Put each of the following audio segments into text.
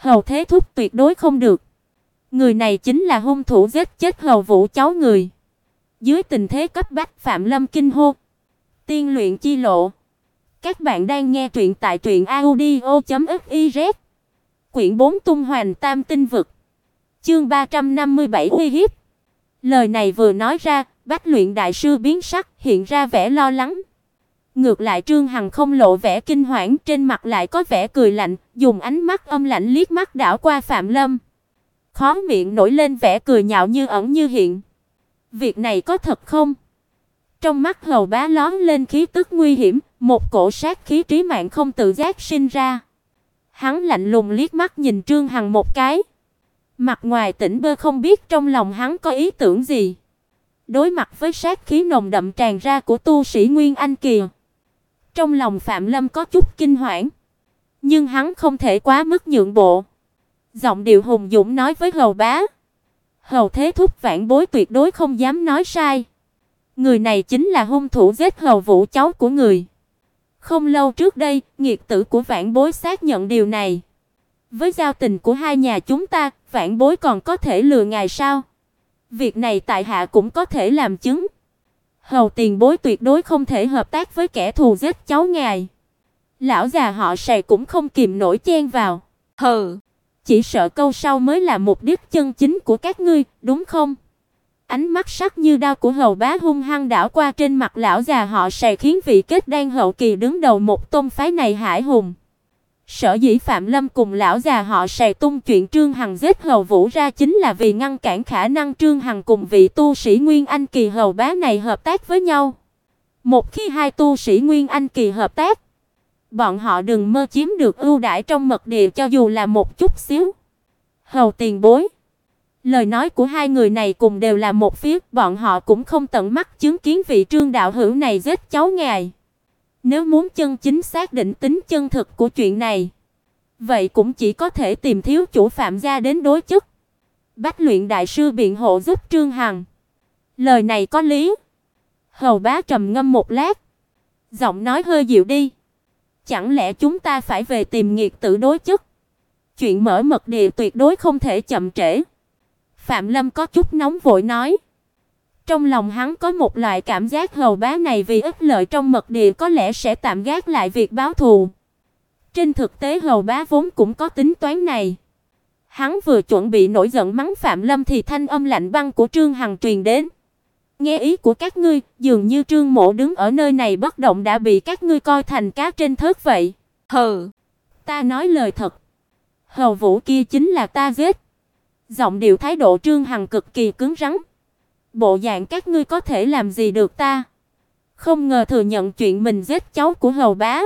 Hầu Thế Thúc tuyệt đối không được. Người này chính là hung thủ giết chết Hầu Vũ cháu người. Dưới tình thế cấp bách, Phạm Lâm kinh hô: Tiên luyện chi lộ. Các bạn đang nghe truyện tại truyệnaudio.fiz. Quyển 4 tung hoành tam tinh vực. Chương 357 uy hiếp. Lời này vừa nói ra, Bách Luyện đại sư biến sắc, hiện ra vẻ lo lắng. Ngược lại Trương Hằng không lộ vẻ kinh hoảng, trên mặt lại có vẻ cười lạnh, dùng ánh mắt âm lạnh liếc mắt đảo qua Phạm Lâm. Khóe miệng nổi lên vẻ cười nhạo như ẩn như hiện. Việc này có thật không? Trong mắt Hầu Bá lóe lên khí tức nguy hiểm, một cổ sát khí trí mạng không tự giác sinh ra. Hắn lạnh lùng liếc mắt nhìn Trương Hằng một cái. Mặt ngoài tỉnh bơ không biết trong lòng hắn có ý tưởng gì. Đối mặt với sát khí nồng đậm tràn ra của tu sĩ Nguyên Anh kỳ, trong lòng Phạm Lâm có chút kinh hoảng, nhưng hắn không thể quá mức nhượng bộ. Giọng điệu hùng dũng nói với Hầu Bá: Hầu Thế Thúc vãn bối tuyệt đối không dám nói sai. Người này chính là hung thủ giết Hầu Vũ cháu của người. Không lâu trước đây, nghiệt tử của vãn bối xác nhận điều này. Với giao tình của hai nhà chúng ta, vãn bối còn có thể lừa ngài sao? Việc này tại hạ cũng có thể làm chứng. Hầu tiền bối tuyệt đối không thể hợp tác với kẻ thù giết cháu ngài. Lão già họ Sài cũng không kìm nổi chen vào. Hừ, chỉ sợ câu sau mới là mục đích chân chính của các ngươi, đúng không? Ánh mắt sắc như đao của Hầu Bá hung hăng đảo qua trên mặt lão già họ Sài, khiến vị kết đan hậu kỳ đứng đầu một tôn phái này hãi hùng. Sở dĩ Phạm Lâm cùng lão già họ Sài tung chuyện Trương Hằng giết Hầu Vũ ra chính là vì ngăn cản khả năng Trương Hằng cùng vị tu sĩ Nguyên Anh kỳ Hầu Bá này hợp tác với nhau. Một khi hai tu sĩ Nguyên Anh kỳ hợp tác, bọn họ đừng mơ chiếm được ưu đãi trong mật địa cho dù là một chút xíu. Hầu tiền bối, lời nói của hai người này cùng đều là một phía, bọn họ cũng không tận mắt chứng kiến vị Trương đạo hữu này giết cháu ngài. Nếu muốn chân chính xác định tính chân thực của chuyện này, vậy cũng chỉ có thể tìm thiếu chủ Phạm gia đến đối chất. Bách Luyện đại sư biện hộ giúp Trương Hằng. Lời này có lý. Hầu Bá trầm ngâm một lát, giọng nói hơi dịu đi. Chẳng lẽ chúng ta phải về tìm nghiệt tử đối chất? Chuyện mở mật địa tuyệt đối không thể chậm trễ. Phạm Lâm có chút nóng vội nói. Trong lòng hắn có một loại cảm giác Hầu Bá này vì ích lợi trong mật địa có lẽ sẽ tạm gác lại việc báo thù. Trên thực tế Hầu Bá vốn cũng có tính toán này. Hắn vừa chuẩn bị nổi giận mắng Phạm Lâm thì thanh âm lạnh băng của Trương Hằng truyền đến. Nghe ý của các ngươi, dường như Trương mộ đứng ở nơi này bất động đã bị các ngươi coi thành cá trên thớt vậy. Hừ, ta nói lời thật. Hầu Vũ kia chính là ta giết. Giọng điệu thái độ Trương Hằng cực kỳ cứng rắn. Bộ dạng các ngươi có thể làm gì được ta? Không ngờ thừa nhận chuyện mình giết cháu của Hầu Bá.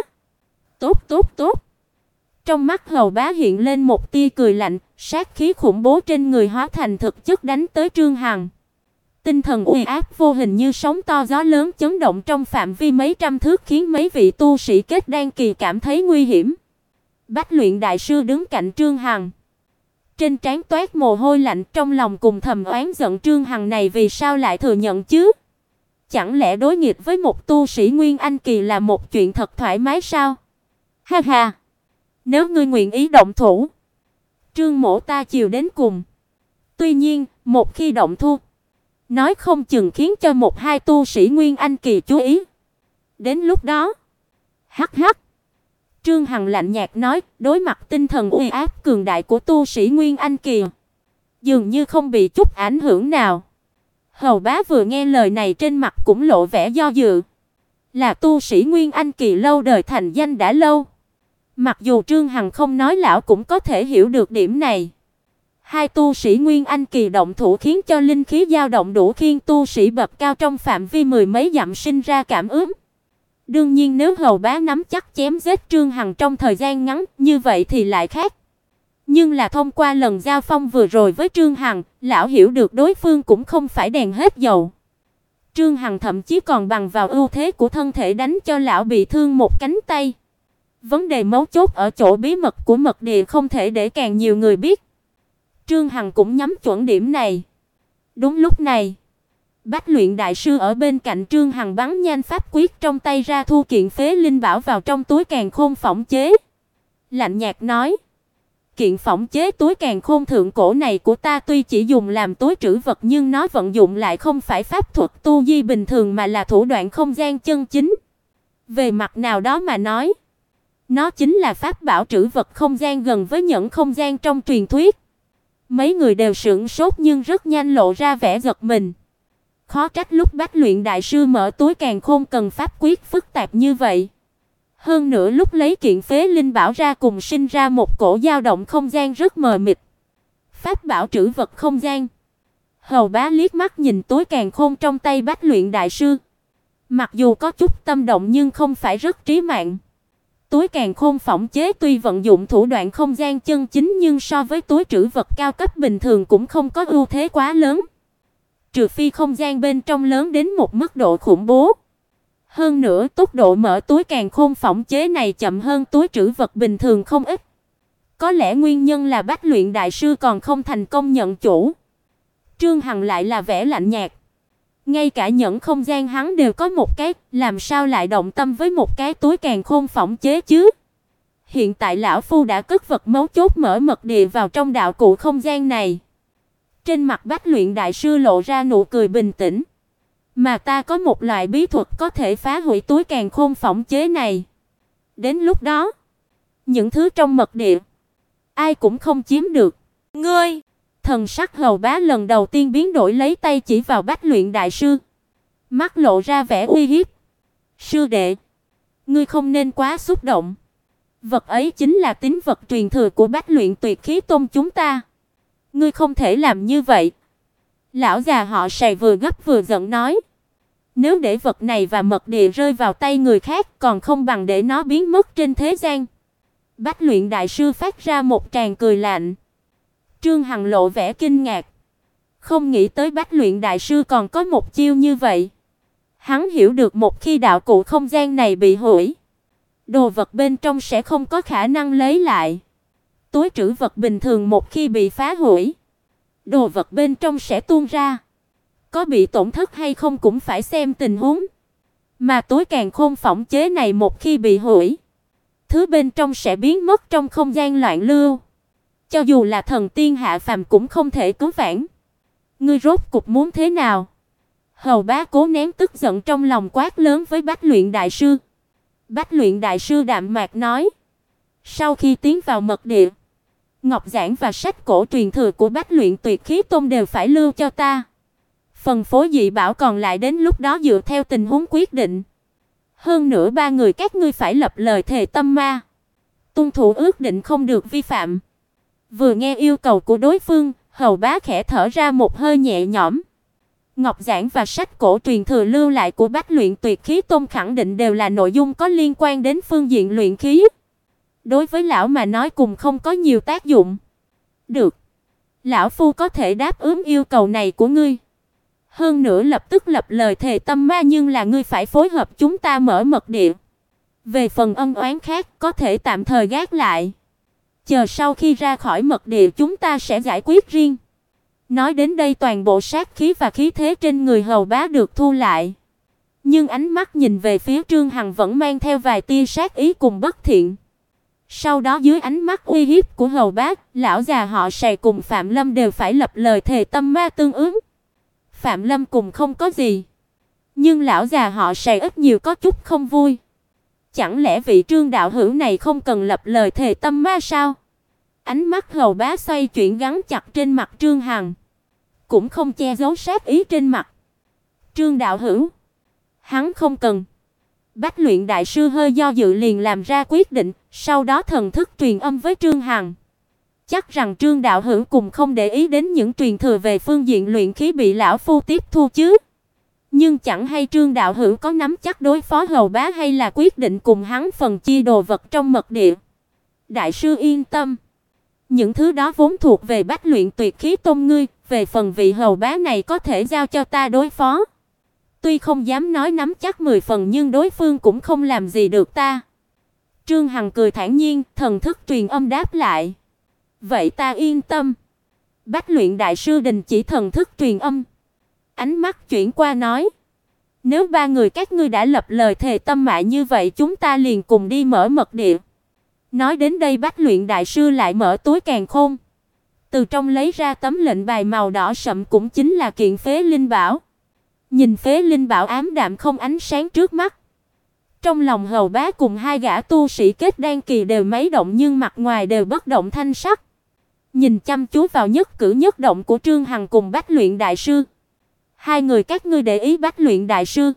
Tốt tốt tốt. Trong mắt Hầu Bá hiện lên một tia cười lạnh, sát khí khủng bố trên người hóa thành thực chất đánh tới Trương Hằng. Tinh thần uy áp vô hình như sóng to gió lớn chấn động trong phạm vi mấy trăm thước, khiến mấy vị tu sĩ kết đan kỳ cảm thấy nguy hiểm. Bách Luyện đại sư đứng cạnh Trương Hằng, trên trán toát mồ hôi lạnh, trong lòng cùng thầm oán giận Trương Hằng này vì sao lại thừa nhận chứ? Chẳng lẽ đối nghịch với một tu sĩ Nguyên Anh kỳ là một chuyện thật thoải mái sao? Ha ha, nếu ngươi nguyện ý động thủ, Trương mỗ ta chiều đến cùng. Tuy nhiên, một khi động thủ, nói không chừng khiến cho một hai tu sĩ Nguyên Anh kỳ chú ý. Đến lúc đó, hắc hắc. Trương Hằng lạnh nhạt nói, đối mặt tinh thần uy áp cường đại của tu sĩ Nguyên Anh kỳ, dường như không bị chút ảnh hưởng nào. Hầu Bá vừa nghe lời này trên mặt cũng lộ vẻ do dự. Là tu sĩ Nguyên Anh kỳ lâu đời thành danh đã lâu. Mặc dù Trương Hằng không nói, lão cũng có thể hiểu được điểm này. Hai tu sĩ Nguyên Anh kỳ động thủ khiến cho linh khí dao động đủ khiến tu sĩ bậc cao trong phạm vi mười mấy dặm sinh ra cảm ứng. Đương nhiên nếu Hầu Bá nắm chắc chém giết Trương Hằng trong thời gian ngắn, như vậy thì lại khác. Nhưng là thông qua lần giao phong vừa rồi với Trương Hằng, lão hiểu được đối phương cũng không phải đèn hết dầu. Trương Hằng thậm chí còn bằng vào ưu thế của thân thể đánh cho lão bị thương một cánh tay. Vấn đề mấu chốt ở chỗ bí mật của mật địa không thể để càng nhiều người biết. Trương Hằng cũng nhắm chuẩn điểm này. Đúng lúc này, Bách Luyện đại sư ở bên cạnh Trương Hằng bắn nhanh pháp quyết trong tay ra, thu kiện phế linh bảo vào trong túi càn khôn phỏng chế. Lạnh nhạt nói: Kiện phỏng chế túi càn khôn thượng cổ này của ta tuy chỉ dùng làm túi trữ vật nhưng nó vận dụng lại không phải pháp thuật tu di bình thường mà là thủ đoạn không gian chân chính. Về mặt nào đó mà nói, nó chính là pháp bảo trữ vật không gian gần với nhẫn không gian trong truyền thuyết. Mấy người đều sửng sốt nhưng rất nhanh lộ ra vẻ giật mình. Khó trách lúc Bách Luyện đại sư mở túi càn khôn cần pháp quyết phức tạp như vậy. Hơn nữa lúc lấy kiện phế linh bảo ra cùng sinh ra một cổ dao động không gian rất mờ mịt. Pháp bảo trữ vật không gian. Hầu Bá liếc mắt nhìn túi càn khôn trong tay Bách Luyện đại sư. Mặc dù có chút tâm động nhưng không phải rất trí mạng. Túi càn khôn phỏng chế tuy vận dụng thủ đoạn không gian chân chính nhưng so với túi trữ vật cao cấp bình thường cũng không có ưu thế quá lớn. Trừ phi không gian bên trong lớn đến một mức độ khủng bố. Hơn nữa, tốc độ mở túi càn khôn phỏng chế này chậm hơn túi trữ vật bình thường không ít. Có lẽ nguyên nhân là Bách Luyện đại sư còn không thành công nhận chủ. Trương Hằng lại là vẻ lạnh nhạt. Ngay cả nhẫn không gian hắn đều có một cái, làm sao lại động tâm với một cái túi càn khôn phỏng chế chứ? Hiện tại lão phu đã cất vật mấu chốt mở mật địa vào trong đạo cụ không gian này. Trên mặt Bách Luyện đại sư lộ ra nụ cười bình tĩnh. Mà ta có một loại bí thuật có thể phá hủy túi càn khôn phỏng chế này. Đến lúc đó, những thứ trong mật địa, ai cũng không chiếm được. Ngươi! Thần sắc Hầu Bá lần đầu tiên biến đổi, lấy tay chỉ vào Bách Luyện đại sư. Mắt lộ ra vẻ uy hiếp. Sư đệ, ngươi không nên quá xúc động. Vật ấy chính là tín vật truyền thừa của Bách Luyện Tuyệt Khí Tôn chúng ta. Ngươi không thể làm như vậy. Lão già họ Sài vừa gấp vừa giận nói. Nếu để vật này và mật địa rơi vào tay người khác còn không bằng để nó biến mất trên thế gian. Bách Luyện đại sư phát ra một tràng cười lạnh. Trương Hằng lộ vẻ kinh ngạc. Không nghĩ tới Bách Luyện đại sư còn có một chiêu như vậy. Hắn hiểu được một khi đạo cụ không gian này bị hủy, đồ vật bên trong sẽ không có khả năng lấy lại. Túi trữ vật bình thường một khi bị phá hủy, đồ vật bên trong sẽ tuôn ra. Có bị tổn thất hay không cũng phải xem tình huống. Mà túi càn khôn phỏng chế này một khi bị hủy, thứ bên trong sẽ biến mất trong không gian loạn lưu. Cho dù là thần tiên hạ phàm cũng không thể cứu vãn. Ngươi rốt cục muốn thế nào? Hầu Bá cố nén tức giận trong lòng quát lớn với Bách Luyện đại sư. Bách Luyện đại sư đạm mạc nói. Sau khi tiến vào mật địa, ngọc giản và sách cổ truyền thừa của Bách Luyện Tuyệt Khí Tôn đều phải lưu cho ta. Phần phối dị bảo còn lại đến lúc đó dựa theo tình huống quyết định. Hơn nữa ba người các ngươi phải lập lời thề tâm ma, tuân thủ ước định không được vi phạm. Vừa nghe yêu cầu của đối phương, Hầu Bá khẽ thở ra một hơi nhẹ nhõm. Ngọc giản và sách cổ truyền thừa lưu lại của Bách Luyện Tuyệt Khí Tôn khẳng định đều là nội dung có liên quan đến phương diện luyện khí. Đối với lão mà nói cùng không có nhiều tác dụng. Được, lão phu có thể đáp ứng yêu cầu này của ngươi. Hơn nữa lập tức lập lời thề tâm ma, nhưng là ngươi phải phối hợp chúng ta mở mật địa. Về phần ân oán khác có thể tạm thời gác lại. Chờ sau khi ra khỏi mật địa chúng ta sẽ giải quyết riêng. Nói đến đây toàn bộ sát khí và khí thế trên người Hầu Bá được thu lại. Nhưng ánh mắt nhìn về phía Trương Hằng vẫn mang theo vài tia sát ý cùng bất thiện. Sau đó dưới ánh mắt uy hiếp của Hầu Bá, lão già họ Sài cùng Phạm Lâm đều phải lập lời thề tâm ma tương ứng. Phạm Lâm cùng không có gì, nhưng lão già họ Sài ít nhiều có chút không vui. Chẳng lẽ vị Trương đạo hữu này không cần lập lời thề tâm ma sao? Ánh mắt Hầu Bá xoay chuyển gắn chặt trên mặt Trương Hằng, cũng không che giấu sát ý trên mặt. Trương đạo hữu, hắn không cần. Bách Luyện đại sư hơi do dự liền làm ra quyết định, sau đó thần thức truyền âm với Trương Hằng. Chắc rằng Trương đạo hữu cùng không để ý đến những truyền thừa về phương diện luyện khí bị lão phu tiếp thu chứ? Nhưng chẳng hay Trương đạo hữu có nắm chắc đối phó Hầu Bá hay là quyết định cùng hắn phần chia đồ vật trong mật địa? Đại sư yên tâm, những thứ đó vốn thuộc về Bách Luyện Tuyệt Khí Tôn ngươi, về phần vị Hầu Bá này có thể giao cho ta đối phó. Tuy không dám nói nắm chắc 10 phần nhưng đối phương cũng không làm gì được ta. Trương Hằng cười thản nhiên, thần thức truyền âm đáp lại. Vậy ta yên tâm. Bách Luyện đại sư đình chỉ thần thức truyền âm. Ánh mắt chuyển qua nói. Nếu ba người các ngươi đã lập lời thề tâm mại như vậy chúng ta liền cùng đi mở mật địa. Nói đến đây Bách Luyện đại sư lại mở túi càn khôn, từ trong lấy ra tấm lệnh bài màu đỏ sậm cũng chính là kiện Phế Linh Bảo. Nhìn Phế Linh Bảo ám đạm không ánh sáng trước mắt, trong lòng Hầu Bá cùng hai gã tu sĩ kết đan kỳ đều mấy động nhưng mặt ngoài đều bất động thanh sắc. Nhìn chăm chú vào nhất cử nhất động của Trương Hằng cùng Bách Luyện đại sư. Hai người các ngươi để ý Bách Luyện đại sư,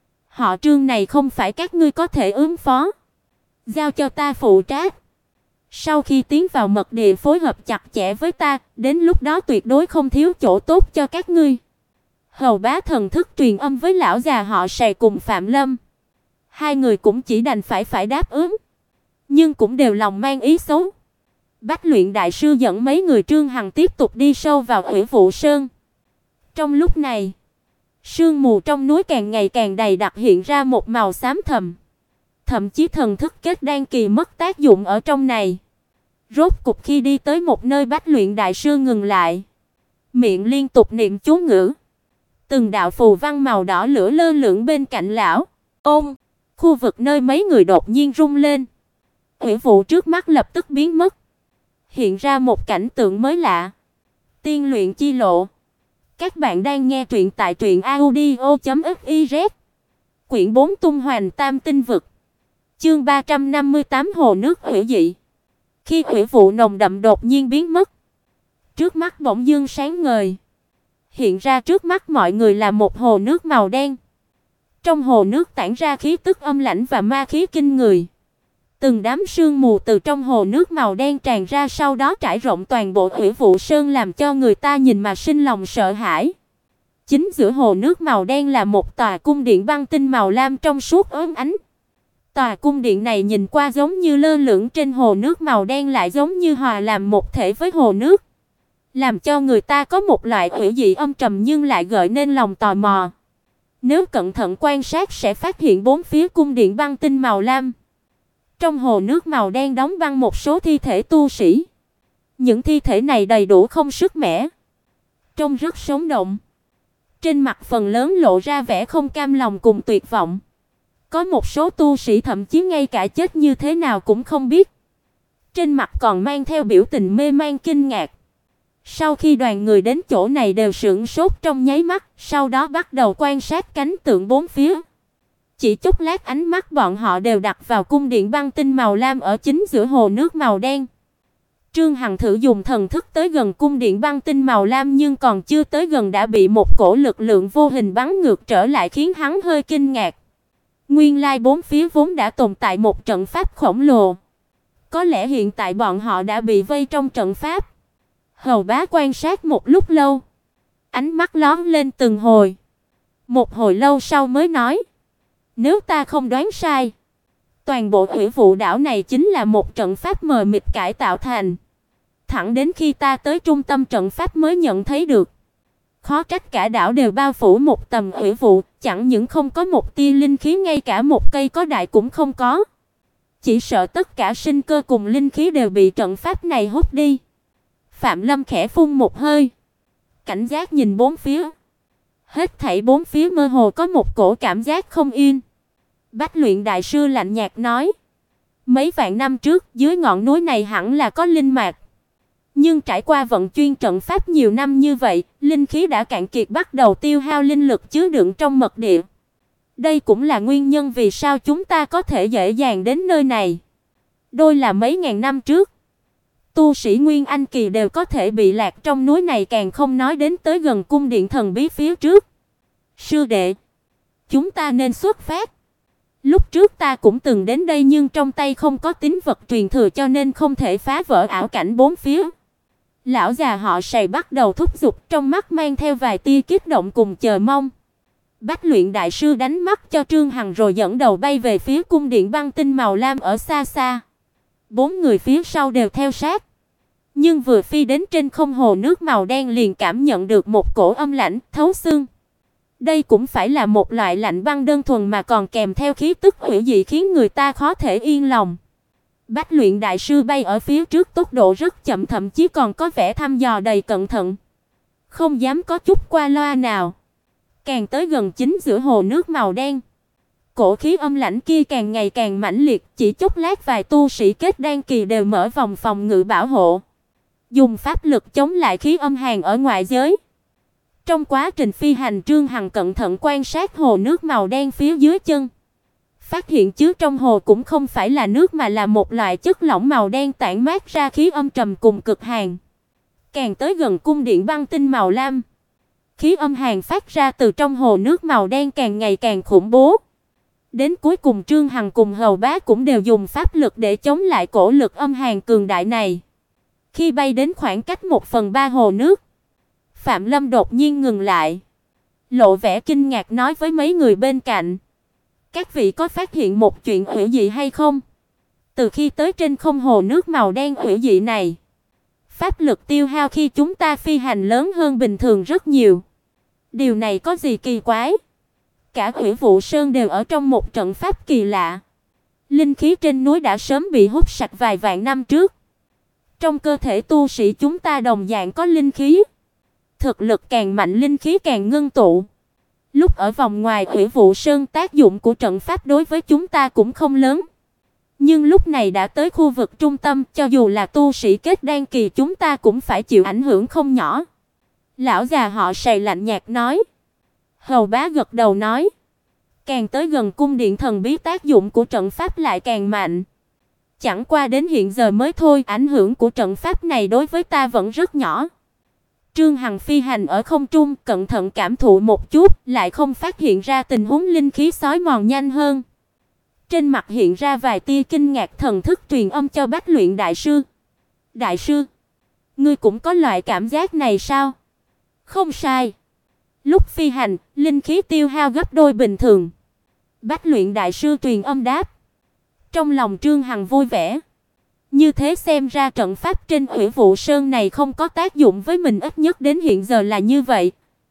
họ Trương này không phải các ngươi có thể ứng phó, giao cho ta phụ trách. Sau khi tiến vào mật địa phối hợp chặt chẽ với ta, đến lúc đó tuyệt đối không thiếu chỗ tốt cho các ngươi. Hầu Bá thần thức truyền âm với lão già họ Sài cùng Phạm Lâm. Hai người cũng chỉ đành phải đáp ứng, nhưng cũng đều lòng mang ý xấu. Bách Luyện đại sư dẫn mấy người Trương Hằng tiếp tục đi sâu vào Hủy Vụ Sơn. Trong lúc này, sương mù trong núi càng ngày càng dày đặc hiện ra một màu xám thầm. Thậm chí thần thức kết đan kỳ mất tác dụng ở trong này. Rốt cục khi đi tới một nơi Bách Luyện đại sư ngừng lại, miệng liên tục niệm chú ngữ. Từng đạo phù văn màu đỏ lửa lơ lửng bên cạnh lão. Ôm, khu vực nơi mấy người đột nhiên rung lên. Hủy vụ trước mắt lập tức biến mất, hiện ra một cảnh tượng mới lạ. Tiên luyện chi lộ. Các bạn đang nghe truyện tại truyệnaudio.fiz. Quyển 4 Tung Hoành Tam Tinh Vực. Chương 358 Hồ nước hủy dị. Khi hủy vụ nồng đậm đột nhiên biến mất, trước mắt bỗng dưng sáng ngời. Hiện ra trước mắt mọi người là một hồ nước màu đen. Trong hồ nước tản ra khí tức âm lãnh và ma khí kinh người. Từng đám sương mù từ trong hồ nước màu đen tràn ra, sau đó trải rộng toàn bộ Hủy Vụ Sơn làm cho người ta nhìn mà sinh lòng sợ hãi. Chính giữa hồ nước màu đen là một tòa cung điện băng tinh màu lam trong suốt óng ánh. Tòa cung điện này nhìn qua giống như lơ lửng trên hồ nước màu đen, lại giống như hòa làm một thể với hồ nước, làm cho người ta có một loại hủy dị âm trầm nhưng lại gợi nên lòng tò mò. Nếu cẩn thận quan sát sẽ phát hiện bốn phía cung điện băng tinh màu lam. Trong hồ nước màu đen đóng băng một số thi thể tu sĩ. Những thi thể này đầy đủ không sức mẻ, trông rất sống động. Trên mặt phần lớn lộ ra vẻ không cam lòng cùng tuyệt vọng. Có một số tu sĩ thậm chí ngay cả chết như thế nào cũng không biết. Trên mặt còn mang theo biểu tình mê man kinh ngạc. Sau khi đoàn người đến chỗ này đều sửng sốt trong nháy mắt, sau đó bắt đầu quan sát cảnh tượng bốn phía. Chỉ chốc lát ánh mắt bọn họ đều đặt vào cung điện băng tinh màu lam ở chính giữa hồ nước màu đen. Trương Hằng thử dùng thần thức tới gần cung điện băng tinh màu lam nhưng còn chưa tới gần đã bị một cổ lực lượng vô hình bắn ngược trở lại, khiến hắn hơi kinh ngạc. Nguyên lai bốn phía vốn đã tồn tại một trận pháp khổng lồ. Có lẽ hiện tại bọn họ đã bị vây trong trận pháp. Hầu Bá quan sát một lúc lâu, ánh mắt lóe lên từng hồi. Một hồi lâu sau mới nói: "Nếu ta không đoán sai, toàn bộ Hủy Vụ đảo này chính là một trận pháp mờ mịt cải tạo thành. Thẳng đến khi ta tới trung tâm trận pháp mới nhận thấy được. Khó trách cả đảo đều bao phủ một tầng hủy vụ, chẳng những không có một tia linh khí, ngay cả một cây có đại cũng không có. Chỉ sợ tất cả sinh cơ cùng linh khí đều bị trận pháp này hút đi." Phạm Lâm khẽ phun một hơi, cảnh giác nhìn bốn phía. Hết thảy bốn phía mơ hồ có một cổ cảm giác không yên. Bách Luyện đại sư lạnh nhạt nói: "Mấy vạn năm trước, dưới ngọn núi này hẳn là có linh mạch. Nhưng trải qua vận chuyên trận pháp nhiều năm như vậy, linh khí đã cạn kiệt, bắt đầu tiêu hao linh lực chứa đựng trong mật địa. Đây cũng là nguyên nhân vì sao chúng ta có thể dễ dàng đến nơi này. Đôi là mấy ngàn năm trước, tu sĩ Nguyên Anh kỳ đều có thể bị lạc trong núi này, càng không nói đến tới gần cung điện thần bí phía trước. Sư đệ, chúng ta nên xuất phát. Lúc trước ta cũng từng đến đây nhưng trong tay không có tín vật truyền thừa cho nên không thể phá vỡ ảo cảnh bốn phía." Lão già họ Sài bắt đầu thúc giục, trong mắt mang theo vài tia kích động cùng chờ mong. Bách Luyện đại sư đánh mắt cho Trương Hằng rồi dẫn đầu bay về phía cung điện băng tinh màu lam ở xa xa. Bốn người phía sau đều theo sát. Nhưng vừa phi đến trên không hồ nước màu đen liền cảm nhận được một cổ âm lãnh thấu xương. Đây cũng phải là một loại lạnh băng đơn thuần mà còn kèm theo khí tức hủy dị khiến người ta khó thể yên lòng. Bách Luyện đại sư bay ở phía trước tốc độ rất chậm, thậm chí còn có vẻ thăm dò đầy cẩn thận, không dám có chút qua loa nào. Càng tới gần chính giữa hồ nước màu đen, Cổ khí âm lãnh kia càng ngày càng mãnh liệt, chỉ chốc lát vài tu sĩ kết đan kỳ đều mở vòng phòng ngự bảo hộ, dùng pháp lực chống lại khí âm hàn ở ngoại giới. Trong quá trình phi hành, Trương Hằng cẩn thận quan sát hồ nước màu đen phía dưới chân, phát hiện chứa trong hồ cũng không phải là nước mà là một loại chất lỏng màu đen tản mát ra khí âm trầm cùng cực hàn. Càng tới gần cung điện băng tinh màu lam, khí âm hàn phát ra từ trong hồ nước màu đen càng ngày càng khủng bố. Đến cuối cùng Trương Hằng cùng hầu bá cũng đều dùng pháp lực để chống lại cổ lực âm hàn cường đại này. Khi bay đến khoảng cách 1/3 hồ nước, Phạm Lâm đột nhiên ngừng lại, lộ vẻ kinh ngạc nói với mấy người bên cạnh: "Các vị có phát hiện một chuyện hữu dị hay không? Từ khi tới trên không hồ nước màu đen hữu dị này, pháp lực tiêu hao khi chúng ta phi hành lớn hơn bình thường rất nhiều. Điều này có gì kỳ quái? Cả Hủy Vụ Sơn đều ở trong một trận pháp kỳ lạ. Linh khí trên núi đã sớm bị hút sạch vài vạn năm trước. Trong cơ thể tu sĩ chúng ta đồng dạng có linh khí. Thực lực càng mạnh linh khí càng ngưng tụ. Lúc ở vòng ngoài Hủy Vụ Sơn, tác dụng của trận pháp đối với chúng ta cũng không lớn. Nhưng lúc này đã tới khu vực trung tâm, cho dù là tu sĩ kết đan kỳ chúng ta cũng phải chịu ảnh hưởng không nhỏ." Lão già họ Sài lạnh nhạt nói. Hầu bá gật đầu nói: "Càng tới gần cung điện thần bí, tác dụng của trận pháp lại càng mạnh. Chẳng qua đến hiện giờ mới thôi, ảnh hưởng của trận pháp này đối với ta vẫn rất nhỏ." Trương Hằng phi hành ở không trung, cẩn thận cảm thụ một chút, lại không phát hiện ra tình huống linh khí xói mòn nhanh hơn. Trên mặt hiện ra vài tia kinh ngạc, thần thức truyền âm cho Bách Luyện đại sư. "Đại sư, ngươi cũng có loại cảm giác này sao?" "Không sai. Lúc phi hành, linh khí tiêu hao gấp đôi bình thường." Bách Luyện đại sư truyền âm đáp. Trong lòng Trương Hằng vui vẻ. Như thế xem ra trận pháp trên Hủy Vụ Sơn này không có tác dụng với mình, ít nhất đến hiện giờ là như vậy.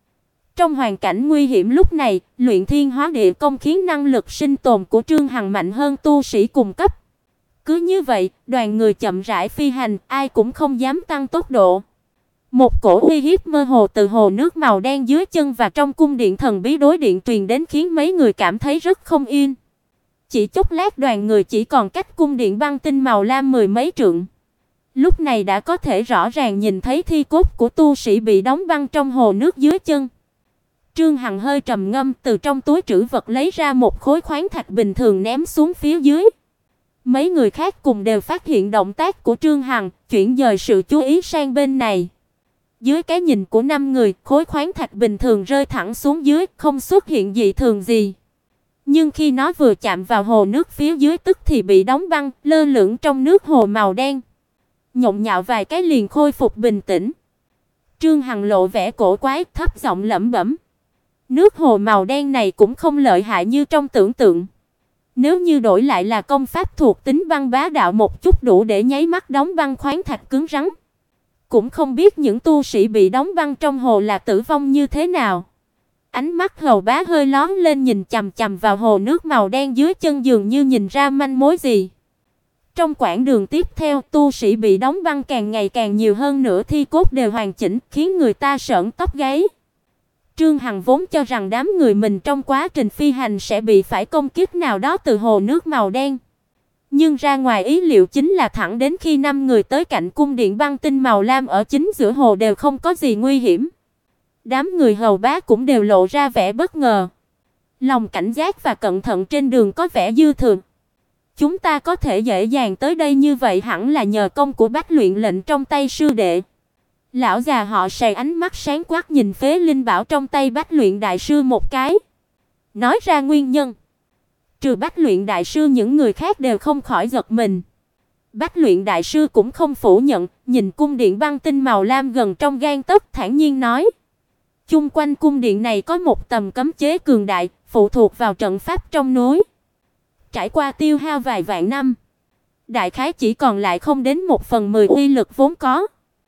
Trong hoàn cảnh nguy hiểm lúc này, luyện thiên hóa địa công khiến năng lực sinh tồn của Trương Hằng mạnh hơn tu sĩ cùng cấp. Cứ như vậy, đoàn người chậm rãi phi hành, ai cũng không dám tăng tốc độ. Một cổ uy hiếp mơ hồ từ hồ nước màu đen dưới chân và trong cung điện thần bí đối điện truyền đến khiến mấy người cảm thấy rất không yên. Chỉ chốc lát đoàn người chỉ còn cách cung điện băng tinh màu lam mười mấy trượng. Lúc này đã có thể rõ ràng nhìn thấy thi cốt của tu sĩ bị đóng băng trong hồ nước dưới chân. Trương Hằng hơi trầm ngâm, từ trong túi trữ vật lấy ra một khối khoáng thạch bình thường ném xuống phía dưới. Mấy người khác cùng đều phát hiện động tác của Trương Hằng, chuyển dời sự chú ý sang bên này. Dưới cái nhìn của 5 người, khối khoáng thạch bình thường rơi thẳng xuống dưới, không xuất hiện dị thường gì. Nhưng khi nó vừa chạm vào hồ nước phía dưới tức thì bị đóng băng, lơ lửng trong nước hồ màu đen. Nhộn nhạo vài cái liền khôi phục bình tĩnh. Trương Hằng lộ vẻ cổ quái, thấp giọng lẩm bẩm: "Nước hồ màu đen này cũng không lợi hại như trong tưởng tượng. Nếu như đổi lại là công pháp thuộc tính băng bá đạo một chút đủ để nháy mắt đóng băng khoáng thạch cứng rắn. Cũng không biết những tu sĩ bị đóng băng trong hồ là tử vong như thế nào." Ánh mắt hầu bá hơi lóe lên, nhìn chằm chằm vào hồ nước màu đen dưới chân, dường như nhìn ra manh mối gì. Trong quãng đường tiếp theo, tu sĩ bị đóng băng càng ngày càng nhiều hơn nữa, thi cốt đều hoàn chỉnh, khiến người ta sởn tóc gáy. Trương Hằng vốn cho rằng đám người mình trong quá trình phi hành sẽ bị phải công kích nào đó từ hồ nước màu đen. Nhưng ra ngoài ý liệu chính là thẳng đến khi 5 người tới cạnh cung điện băng tinh màu lam ở chính giữa hồ đều không có gì nguy hiểm. Đám người hầu bá cũng đều lộ ra vẻ bất ngờ. Lòng cảnh giác và cẩn thận trên đường có vẻ dư thừa. "Chúng ta có thể dễ dàng tới đây như vậy hẳn là nhờ công của Bách Luyện lệnh trong tay sư đệ." Lão già họ Sài ánh mắt sáng quắc nhìn phế linh bảo trong tay Bách Luyện đại sư một cái, nói ra nguyên nhân. Trừ Bách Luyện đại sư, những người khác đều không khỏi giật mình. Bách Luyện đại sư cũng không phủ nhận, nhìn cung điện băng tinh màu lam gần trong gang tấc, thản nhiên nói: "Chung quanh cung điện này có một tầm cấm chế cường đại, phụ thuộc vào trận pháp trong núi. Trải qua tiêu hao vài vạn năm, đại khái chỉ còn lại không đến 1/10 uy lực vốn có.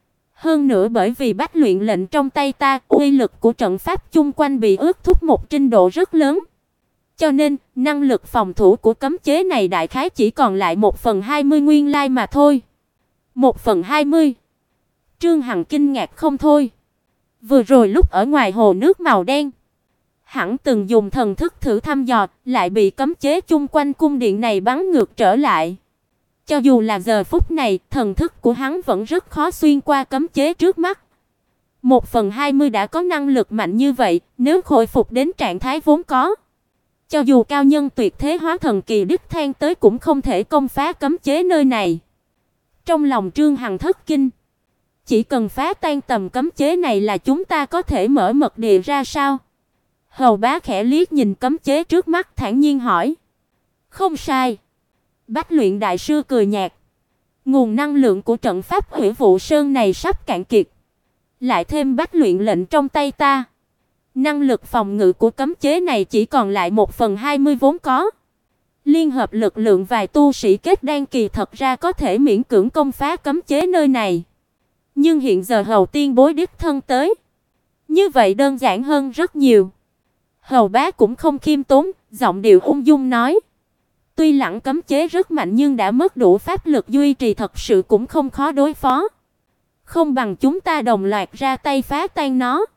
Hơn nữa bởi vì Bách Luyện lệnh trong tay ta, uy lực của trận pháp chung quanh bị ước thúc một trình độ rất lớn. Cho nên, năng lực phòng thủ của cấm chế này đại khái chỉ còn lại 1/20 nguyên lai mà thôi." 1/20? Trương Hằng kinh ngạc không thôi. Vừa rồi lúc ở ngoài hồ nước màu đen, hẳn từng dùng thần thức thử thăm dò, lại bị cấm chế chung quanh cung điện này bắn ngược trở lại. Cho dù là giờ phút này, thần thức của hắn vẫn rất khó xuyên qua cấm chế trước mắt. 1/20 đã có năng lực mạnh như vậy, nếu khôi phục đến trạng thái vốn có, cho dù cao nhân tuyệt thế hóa thần kỳ đích than tới cũng không thể công phá cấm chế nơi này. Trong lòng Trương Hằng thất kinh, chỉ cần phá tan tầm cấm chế này là chúng ta có thể mở mật địa ra sao? Hầu Bá khẽ liếc nhìn cấm chế trước mắt thản nhiên hỏi. Không sai. Bách Luyện đại sư cười nhạt. Nguồn năng lượng của trận pháp Hủy Vụ Sơn này sắp cạn kiệt, lại thêm Bách Luyện lệnh trong tay ta, năng lực phòng ngự của cấm chế này chỉ còn lại 1/20 vốn có. Liên hợp lực lượng vài tu sĩ kết đan kỳ thật ra có thể miễn cưỡng công phá cấm chế nơi này. Nhưng hiện giờ Hầu Tiên Bối đích thân tới, như vậy đơn giản hơn rất nhiều. Hầu Bá cũng không khiêm tốn, giọng điệu ung dung nói. Tuy lẳng cấm chế rất mạnh nhưng đã mất đủ pháp lực duy trì thật sự cũng không khó đối phó. Không bằng chúng ta đồng loạt ra tay phá tan nó.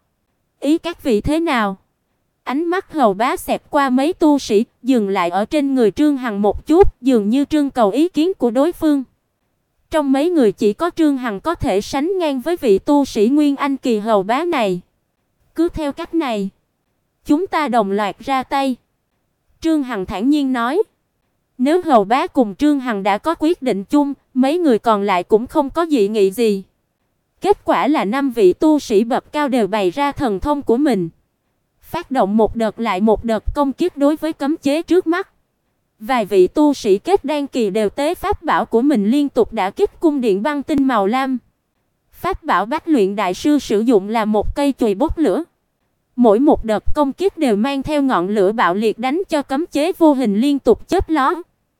Ý các vị thế nào? Ánh mắt Hầu Bá xẹt qua mấy tu sĩ, dừng lại ở trên người Trương Hằng một chút, dường như trưng cầu ý kiến của đối phương. Trong mấy người chỉ có Trương Hằng có thể sánh ngang với vị tu sĩ Nguyên Anh kỳ Hầu Bá này. Cứ theo cách này, chúng ta đồng loạt ra tay. Trương Hằng thản nhiên nói. Nếu Hầu Bá cùng Trương Hằng đã có quyết định chung, mấy người còn lại cũng không có dị nghị gì. Kết quả là 5 vị tu sĩ bậc cao đều bày ra thần thông của mình, phát động một đợt lại một đợt công kích đối với cấm chế trước mắt. Vài vị tu sĩ kết đan kỳ đều tế pháp bảo của mình liên tục đả kích cung điện băng tinh màu lam. Pháp bảo Bách Luyện đại sư sử dụng là một cây chùy bốc lửa. Mỗi một đợt công kích đều mang theo ngọn lửa bạo liệt đánh cho cấm chế vô hình liên tục chớp lóe.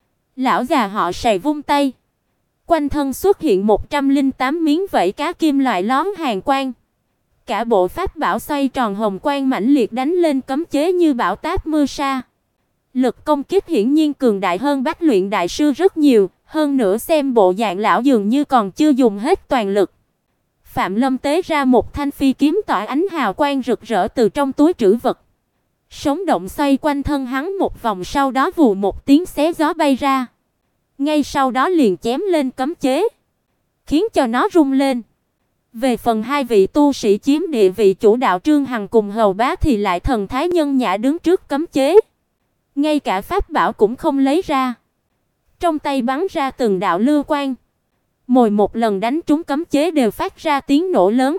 Lão già họ Sài vung tay, quanh thân xuất hiện 108 miếng vảy cá kim loại lóe hàn quang. Cả bộ pháp bảo xoay tròn hồng quang mãnh liệt đánh lên cấm chế như bão táp mưa sa. Lực công kích hiển nhiên cường đại hơn Bách Luyện đại sư rất nhiều, hơn nữa xem bộ dạng lão dường như còn chưa dùng hết toàn lực. Phạm Lâm tế ra một thanh phi kiếm tỏa ánh hào quang rực rỡ từ trong túi trữ vật. Sống động xoay quanh thân hắn một vòng, sau đó vù một tiếng xé gió bay ra. Ngay sau đó liền chém lên cấm chế, khiến cho nó rung lên. Về phần hai vị tu sĩ chiếm địa vị chủ đạo Trương Hằng cùng Hầu Bá thì lại thần thái nhân nhã đứng trước cấm chế, ngay cả pháp bảo cũng không lấy ra, trong tay bắn ra từng đạo lưu quang. Mỗi một lần đánh trúng cấm chế đều phát ra tiếng nổ lớn.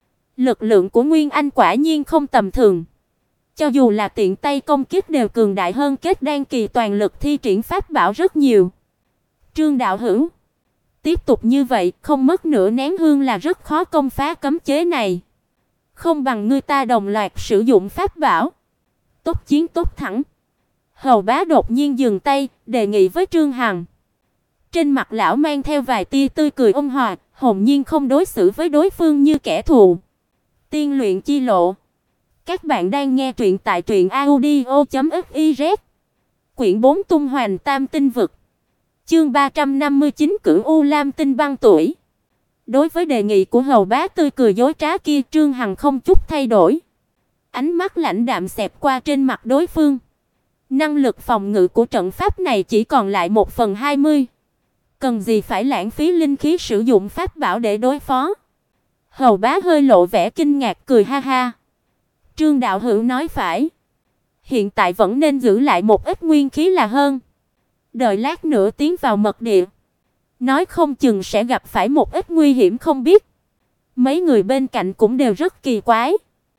Lực lượng của Nguyên Anh quả nhiên không tầm thường. Cho dù là tiện tay công kích đều cường đại hơn kết đan kỳ toàn lực thi triển pháp bảo rất nhiều. Trương đạo hữu, tiếp tục như vậy, không mất nửa nén hương là rất khó công phá cấm chế này. Không bằng ngươi ta đồng loạt sử dụng pháp bảo. Tốt chiến tốt thẳng. Hầu Bá đột nhiên dừng tay, đề nghị với Trương Hằng. Trên mặt lão mang theo vài tia tươi cười ôn hòa, hồn nhiên không đối xử với đối phương như kẻ thù. Tiên luyện chi lộ. Các bạn đang nghe truyện tại truyệnaudio.fiz. Quyển 4 Tung Hoành Tam Tinh Vực. Chương 359 Cửu U Lam Tinh Băng Tuổi. Đối với đề nghị của Hầu Bá tươi cười dối trá kia, Trương Hằng không chút thay đổi. Ánh mắt lãnh đạm xẹt qua trên mặt đối phương. Năng lực phòng ngự của trận pháp này chỉ còn lại 1/20. Cần gì phải lãng phí linh khí sử dụng pháp bảo để đối phó? Hầu Bá hơi lộ vẻ kinh ngạc cười ha ha. Trương đạo hữu nói phải. Hiện tại vẫn nên giữ lại một ít nguyên khí là hơn. Đợi lát nữa tiến vào mật địa, nói không chừng sẽ gặp phải một ít nguy hiểm không biết. Mấy người bên cạnh cũng đều rất kỳ quái.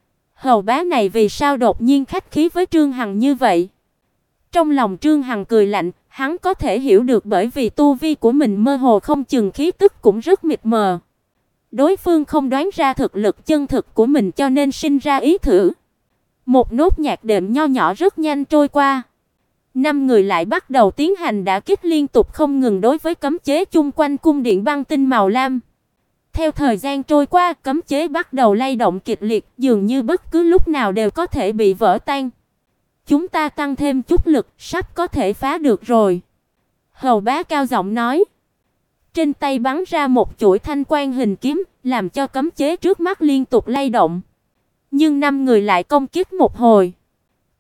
Hầu Bá này vì sao đột nhiên khách khí với Trương Hằng như vậy? Trong lòng Trương Hằng cười lạnh, hắn có thể hiểu được bởi vì tu vi của mình mơ hồ không chừng khí tức cũng rất mịt mờ. Đối phương không đoán ra thực lực chân thực của mình cho nên sinh ra ý thử. Một nốt nhạc đệm nho nhỏ rất nhanh trôi qua. 5 người lại bắt đầu tiến hành đả kích liên tục không ngừng đối với cấm chế chung quanh cung điện băng tinh màu lam. Theo thời gian trôi qua, cấm chế bắt đầu lay động kịch liệt, dường như bất cứ lúc nào đều có thể bị vỡ tan. Chúng ta tăng thêm chút lực, sắp có thể phá được rồi. Hầu Bá cao giọng nói. Trên tay bắn ra một chuỗi thanh quang hình kiếm, làm cho cấm chế trước mắt liên tục lay động. Nhưng 5 người lại công kích một hồi,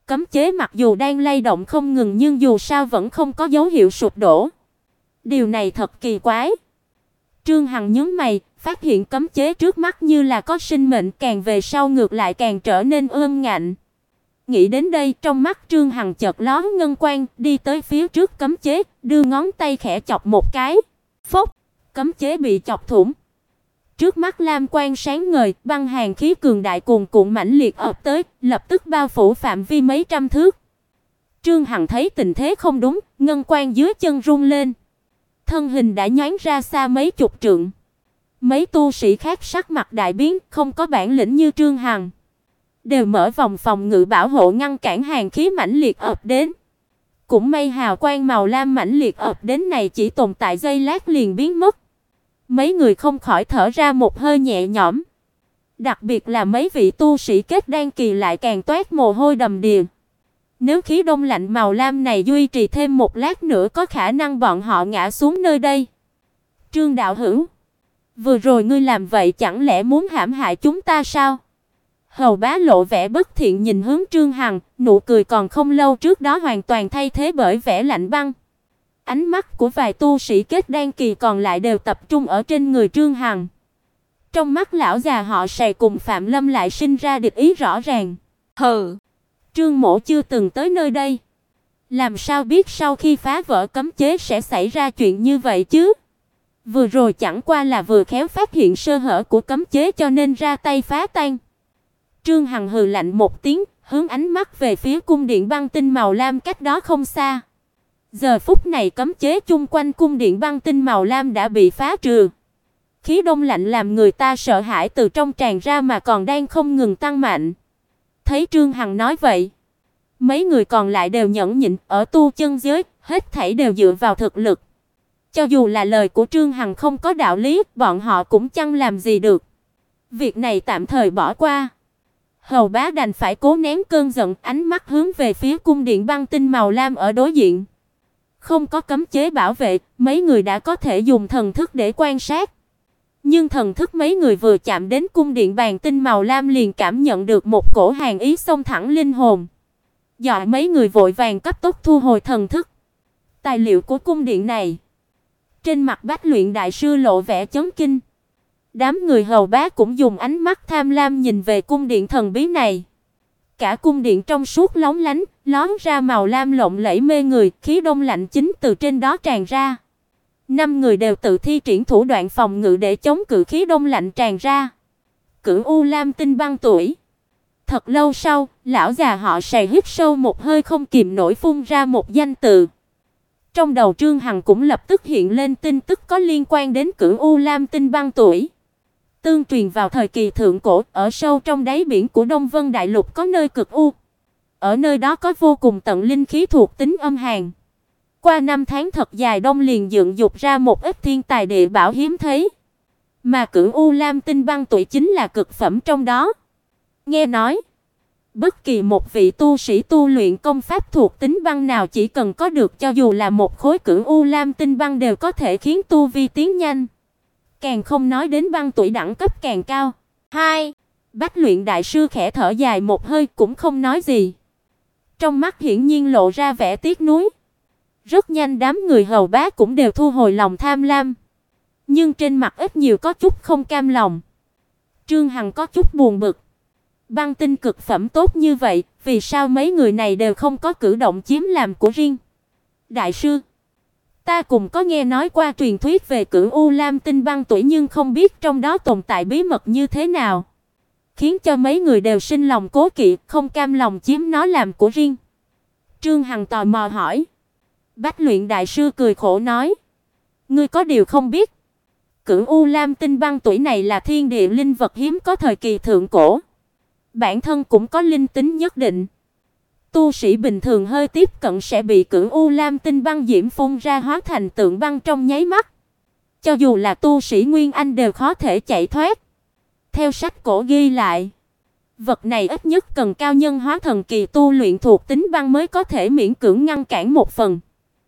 cấm chế mặc dù đang lay động không ngừng nhưng dù sao vẫn không có dấu hiệu sụp đổ. Điều này thật kỳ quái. Trương Hằng nhướng mày, phát hiện cấm chế trước mắt như là có sinh mệnh, càng về sau ngược lại càng trở nên ương ngạnh. Nghĩ đến đây, trong mắt Trương Hằng chợt lóe ngân quang, đi tới phía trước cấm chế, đưa ngón tay khẽ chọc một cái. Phốc, cấm chế bị chọc thủng. Trước mắt lam quang sáng ngời, băng hàn khí cường đại cuồn cuộn mãnh liệt ập tới, lập tức bao phủ phạm vi mấy trăm thước. Trương Hằng thấy tình thế không đúng, ngân quang dưới chân rung lên. Thân hình đã nhoáng ra xa mấy chục trượng. Mấy tu sĩ khác sắc mặt đại biến, không có bản lĩnh như Trương Hằng, đều mở vòng phòng ngự bảo hộ ngăn cản hàn khí mãnh liệt ập đến. Cũng may hào quang màu lam mãnh liệt ập đến này chỉ tồn tại giây lát liền biến mất. Mấy người không khỏi thở ra một hơi nhẹ nhõm. Đặc biệt là mấy vị tu sĩ kết đan kỳ lại càng toát mồ hôi đầm đìa. Nếu khí đông lạnh màu lam này duy trì thêm một lát nữa có khả năng bọn họ ngã xuống nơi đây. Trương đạo hữu, vừa rồi ngươi làm vậy chẳng lẽ muốn hãm hại chúng ta sao? Hầu Bá lộ vẻ bất thiện nhìn hướng Trương Hằng, nụ cười còn không lâu trước đó hoàn toàn thay thế bởi vẻ lạnh băng. Ánh mắt của vài tu sĩ kết đan kỳ còn lại đều tập trung ở trên người Trương Hằng. Trong mắt lão già họ Sài cùng Phạm Lâm lại sinh ra địch ý rõ ràng. Hừ, Trương Mỗ chưa từng tới nơi đây, làm sao biết sau khi phá vỡ cấm chế sẽ xảy ra chuyện như vậy chứ? Vừa rồi chẳng qua là vừa khéo phát hiện sơ hở của cấm chế cho nên ra tay phá tan. Trương Hằng hừ lạnh một tiếng, hướng ánh mắt về phía cung điện băng tinh màu lam cách đó không xa. Giờ phút này cấm chế chung quanh cung điện băng tinh màu lam đã bị phá trừ. Khí đông lạnh làm người ta sợ hãi từ trong tràn ra mà còn đang không ngừng tăng mạnh. Thấy Trương Hằng nói vậy, mấy người còn lại đều nhẫn nhịn, ở tu chân giới, hết thảy đều dựa vào thực lực. Cho dù là lời của Trương Hằng không có đạo lý, bọn họ cũng chẳng làm gì được. Việc này tạm thời bỏ qua. Hầu Bá đành phải cố nén cơn giận, ánh mắt hướng về phía cung điện băng tinh màu lam ở đối diện. Không có cấm chế bảo vệ, mấy người đã có thể dùng thần thức để quan sát. Nhưng thần thức mấy người vừa chạm đến cung điện bàn tinh màu lam liền cảm nhận được một cổ hàn ý xông thẳng linh hồn. Dọa mấy người vội vàng cấp tốc thu hồi thần thức. Tài liệu của cung điện này. Trên mặt Bách Luyện đại sư lộ vẻ chấn kinh. Đám người Hầu Bá cũng dùng ánh mắt tham lam nhìn về cung điện thần bí này. Cả cung điện trong suốt lóng lánh, lóe ra màu lam lộng lẫy mê người, khí đông lạnh chính từ trên đó tràn ra. 5 người đều tự thi triển thủ đoạn phòng ngự để chống cự khí đông lạnh tràn ra. Cửu U Lam Tinh băng tuổi. Thật lâu sau, lão già họ Sài hít sâu một hơi không kìm nổi phun ra một danh từ. Trong đầu Trương Hằng cũng lập tức hiện lên tin tức có liên quan đến Cửu U Lam Tinh băng tuổi. Tương truyền vào thời kỳ thượng cổ, ở sâu trong đáy biển của Đông Vân Đại Lục có nơi cực u. Ở nơi đó có vô cùng tận linh khí thuộc tính âm hàn. Qua năm tháng thật dài đông liền dựng dục ra một ít thiên tài địa bảo hiếm thấy. Mà Cửu U Lam Tinh băng tuổi chính là cực phẩm trong đó. Nghe nói, bất kỳ một vị tu sĩ tu luyện công pháp thuộc tính băng nào chỉ cần có được cho dù là một khối Cửu U Lam Tinh băng đều có thể khiến tu vi tiến nhanh. Càng không nói đến băng tuổi đẳng cấp càng cao. 2. Bách Luyện đại sư khẽ thở dài một hơi cũng không nói gì. Trong mắt hiển nhiên lộ ra vẻ tiếc nuối. Rất nhanh đám người Hầu Bá cũng đều thu hồi lòng tham lam. Nhưng trên mặt ít nhiều có chút không cam lòng. Trương Hằng có chút buồn bực. Băng tinh cực phẩm tốt như vậy, vì sao mấy người này đều không có cử động chiếm làm của riêng? Đại sư, ta cũng có nghe nói qua truyền thuyết về Cửu U Lam Tinh băng tuổi nhưng không biết trong đó tồn tại bí mật như thế nào, khiến cho mấy người đều sinh lòng cố kỵ, không cam lòng chiếm nó làm của riêng. Trương Hằng tò mò hỏi. Bách Luyện đại sư cười khổ nói, ngươi có điều không biết, Cửu U Lam Tinh băng tuổi này là thiên địa linh vật hiếm có thời kỳ thượng cổ, bản thân cũng có linh tính nhất định. Tu sĩ bình thường hơi tiếp cận sẽ bị Cửu U Lam Tinh băng diễm phun ra hóa thành tượng băng trong nháy mắt. Cho dù là tu sĩ Nguyên Anh đều khó thể chạy thoát. Theo sách cổ ghi lại, vật này ít nhất cần cao nhân hóa thần kỳ tu luyện thuộc tính băng mới có thể miễn cưỡng ngăn cản một phần.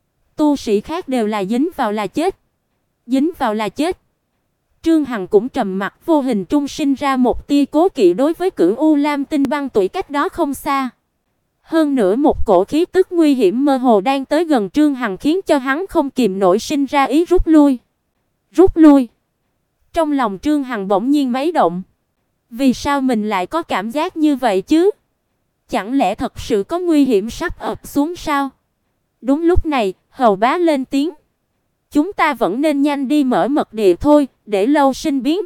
Tu sĩ khác đều là dính vào là chết. Dính vào là chết. Trương Hằng cũng trầm mặc, vô hình trung sinh ra một tia cố kỵ đối với Cửu U Lam Tinh băng tuổi cách đó không xa. Hơn nữa một cổ khí tức nguy hiểm mơ hồ đang tới gần Trương Hằng khiến cho hắn không kìm nổi sinh ra ý rút lui. Rút lui. Trong lòng Trương Hằng bỗng nhiên mấy động. Vì sao mình lại có cảm giác như vậy chứ? Chẳng lẽ thật sự có nguy hiểm sắp ập xuống sao? Đúng lúc này, Hầu Bá lên tiếng. Chúng ta vẫn nên nhanh đi mở mật địa thôi, để lâu sinh biến.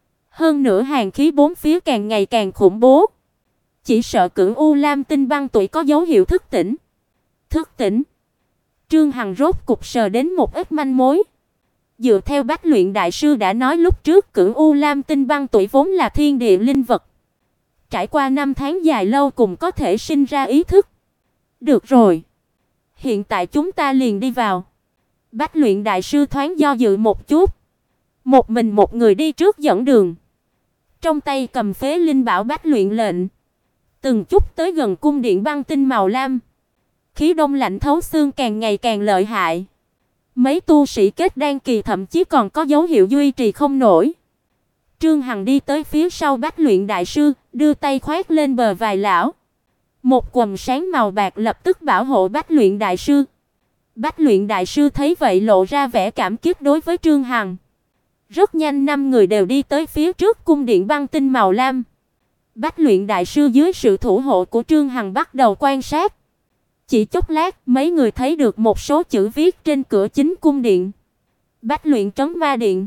Hơn nữa hàn khí bốn phía càng ngày càng khủng bố. Chỉ sợ Cửu U Lam Tinh băng tuổi có dấu hiệu thức tỉnh. Thức tỉnh? Trương Hằng rốt cục sờ đến một ít manh mối. Dựa theo Bách Luyện đại sư đã nói lúc trước, Cửu U Lam Tinh băng tuổi vốn là thiên địa linh vật. Trải qua năm tháng dài lâu cùng có thể sinh ra ý thức. Được rồi, hiện tại chúng ta liền đi vào. Bách Luyện đại sư thoáng do dự một chút, một mình một người đi trước dẫn đường. Trong tay cầm phế linh bảo Bách Luyện lệnh, từng chút tới gần cung điện băng tinh màu lam. Khí đông lạnh thấu xương càng ngày càng lợi hại. Mấy tu sĩ kết đan kỳ thậm chí còn có dấu hiệu duy trì không nổi. Trương Hằng đi tới phía sau Bách Luyện đại sư, đưa tay khoét lên bờ vai lão. Một quầng sáng màu bạc lập tức bảo hộ Bách Luyện đại sư. Bách Luyện đại sư thấy vậy lộ ra vẻ cảm kích đối với Trương Hằng. Rất nhanh 5 người đều đi tới phía trước cung điện băng tinh màu lam. Bách Luyện đại sư dưới sự thủ hộ của Trương Hằng bắt đầu quan sát. Chỉ chốc lát, mấy người thấy được một số chữ viết trên cửa chính cung điện. Bách Luyện trấn ma điện.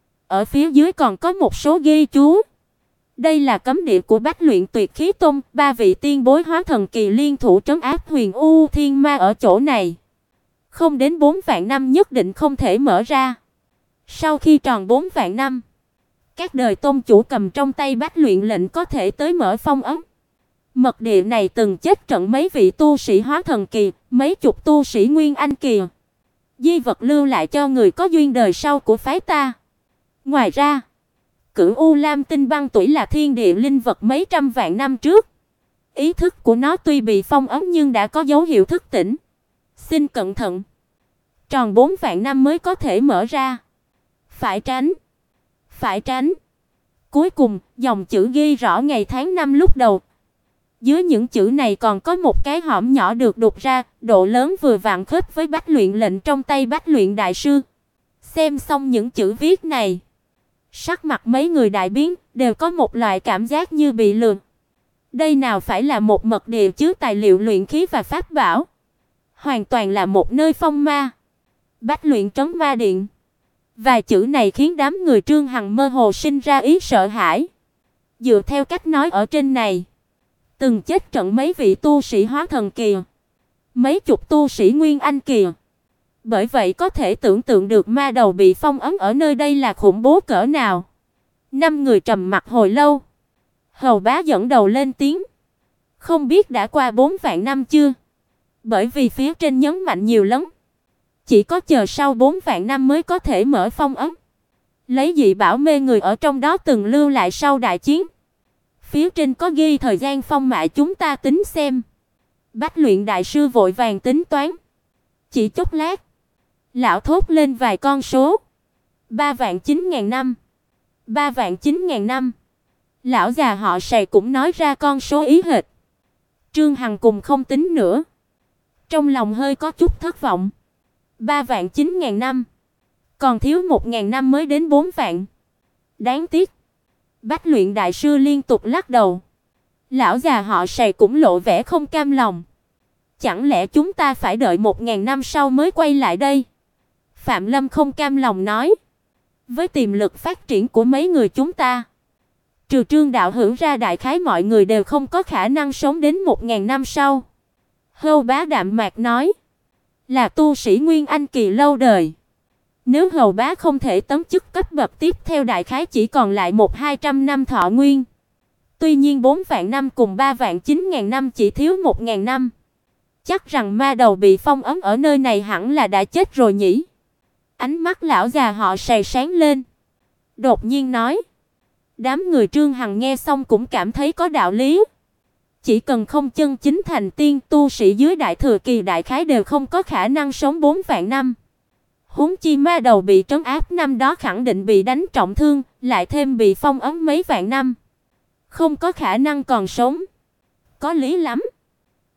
Ở phía dưới còn có một số ghi chú. Đây là cấm địa của Bách Luyện Tuyệt Khí Tông, 3 vị tiên bối hóa thần kỳ liên thủ trấn áp Huyền U Thiên Ma ở chỗ này. Không đến 4 vạn năm nhất định không thể mở ra. Sau khi tròn 4 vạn năm, các đời tôn chủ cầm trong tay Bách Luyện lệnh có thể tới mở phong ấn. Mật địa này từng chết trận mấy vị tu sĩ hóa thần kỳ, mấy chục tu sĩ nguyên anh kỳ. Di vật lưu lại cho người có duyên đời sau của phái ta. Ngoài ra, Cửu U Lam Tinh băng tuổi là thiên địa linh vật mấy trăm vạn năm trước. Ý thức của nó tuy bị phong ấn nhưng đã có dấu hiệu thức tỉnh. Xin cẩn thận. Tròn 4 vạn năm mới có thể mở ra. Phải tránh. Phải tránh. Cuối cùng, dòng chữ ghi rõ ngày tháng năm lúc đầu. Dưới những chữ này còn có một cái hõm nhỏ được đục ra, độ lớn vừa vặn khớp với Bách Luyện lệnh trong tay Bách Luyện đại sư. Xem xong những chữ viết này, sắc mặt mấy người đại biến, đều có một loại cảm giác như bị lừa. Đây nào phải là một mật địa chứa tài liệu luyện khí và pháp bảo, hoàn toàn là một nơi phong ma. Bách Luyện trấn ma điện. Vài chữ này khiến đám người Trương Hằng mơ hồ sinh ra ý sợ hãi. Dựa theo cách nói ở trên này, từng chết trận mấy vị tu sĩ hóa thần kỳ, mấy chục tu sĩ nguyên anh kỳ. Bởi vậy có thể tưởng tượng được ma đầu bị phong ấn ở nơi đây là khủng bố cỡ nào. 5 người trầm mặc hồi lâu. Hầu Bá dẫn đầu lên tiếng. Không biết đã qua 4 vạn năm chưa? Bởi vì phía trên nhấn mạnh nhiều lắm. Chỉ có chờ sau 4 vạn năm mới có thể mở phong ấn. Lấy dị bảo mê người ở trong đó từng lưu lại sau đại chiến. Phía trên có ghi thời gian phong mã chúng ta tính xem. Bách Luyện đại sư vội vàng tính toán. Chỉ chốc lát, lão thốt lên vài con số. 3.900.000 năm. 3.900.000 năm. Lão già họ Sài cũng nói ra con số ý hệt. Trương Hằng cùng không tính nữa. Trong lòng hơi có chút thất vọng. 3.900.000 năm. Còn thiếu 1.000 năm mới đến 4 vạn. Đáng tiếc. Bách Luyện đại sư liên tục lắc đầu. Lão già họ Sài cũng lộ vẻ không cam lòng. Chẳng lẽ chúng ta phải đợi 1.000 năm sau mới quay lại đây? Phạm Lâm không cam lòng nói. Với tiềm lực phát triển của mấy người chúng ta, trừ Trương đạo hữu ra đại khái mọi người đều không có khả năng sống đến 1.000 năm sau. Hầu Bá đạm mạc nói. Là tu sĩ nguyên anh kỳ lâu đời. Nếu Hầu Bá không thể tấn chức cấp bậc tiếp theo đại khái chỉ còn lại 100-200 năm thọ nguyên. Tuy nhiên 4 vạn năm cùng 3.900.000 năm chỉ thiếu 1.000 năm. Chắc rằng ma đầu bị phong ấn ở nơi này hẳn là đã chết rồi nhỉ. Ánh mắt lão già họ Sài sáng lên. Đột nhiên nói. Đám người Trương Hằng nghe xong cũng cảm thấy có đạo lý. Chỉ cần không chân chính thành tiên, tu sĩ dưới đại thừa kỳ đại khái đều không có khả năng sống 4 vạn năm. Huống chi ma đầu bị trấn áp năm đó khẳng định bị đánh trọng thương, lại thêm bị phong ấn mấy vạn năm. Không có khả năng còn sống. Có lý lắm.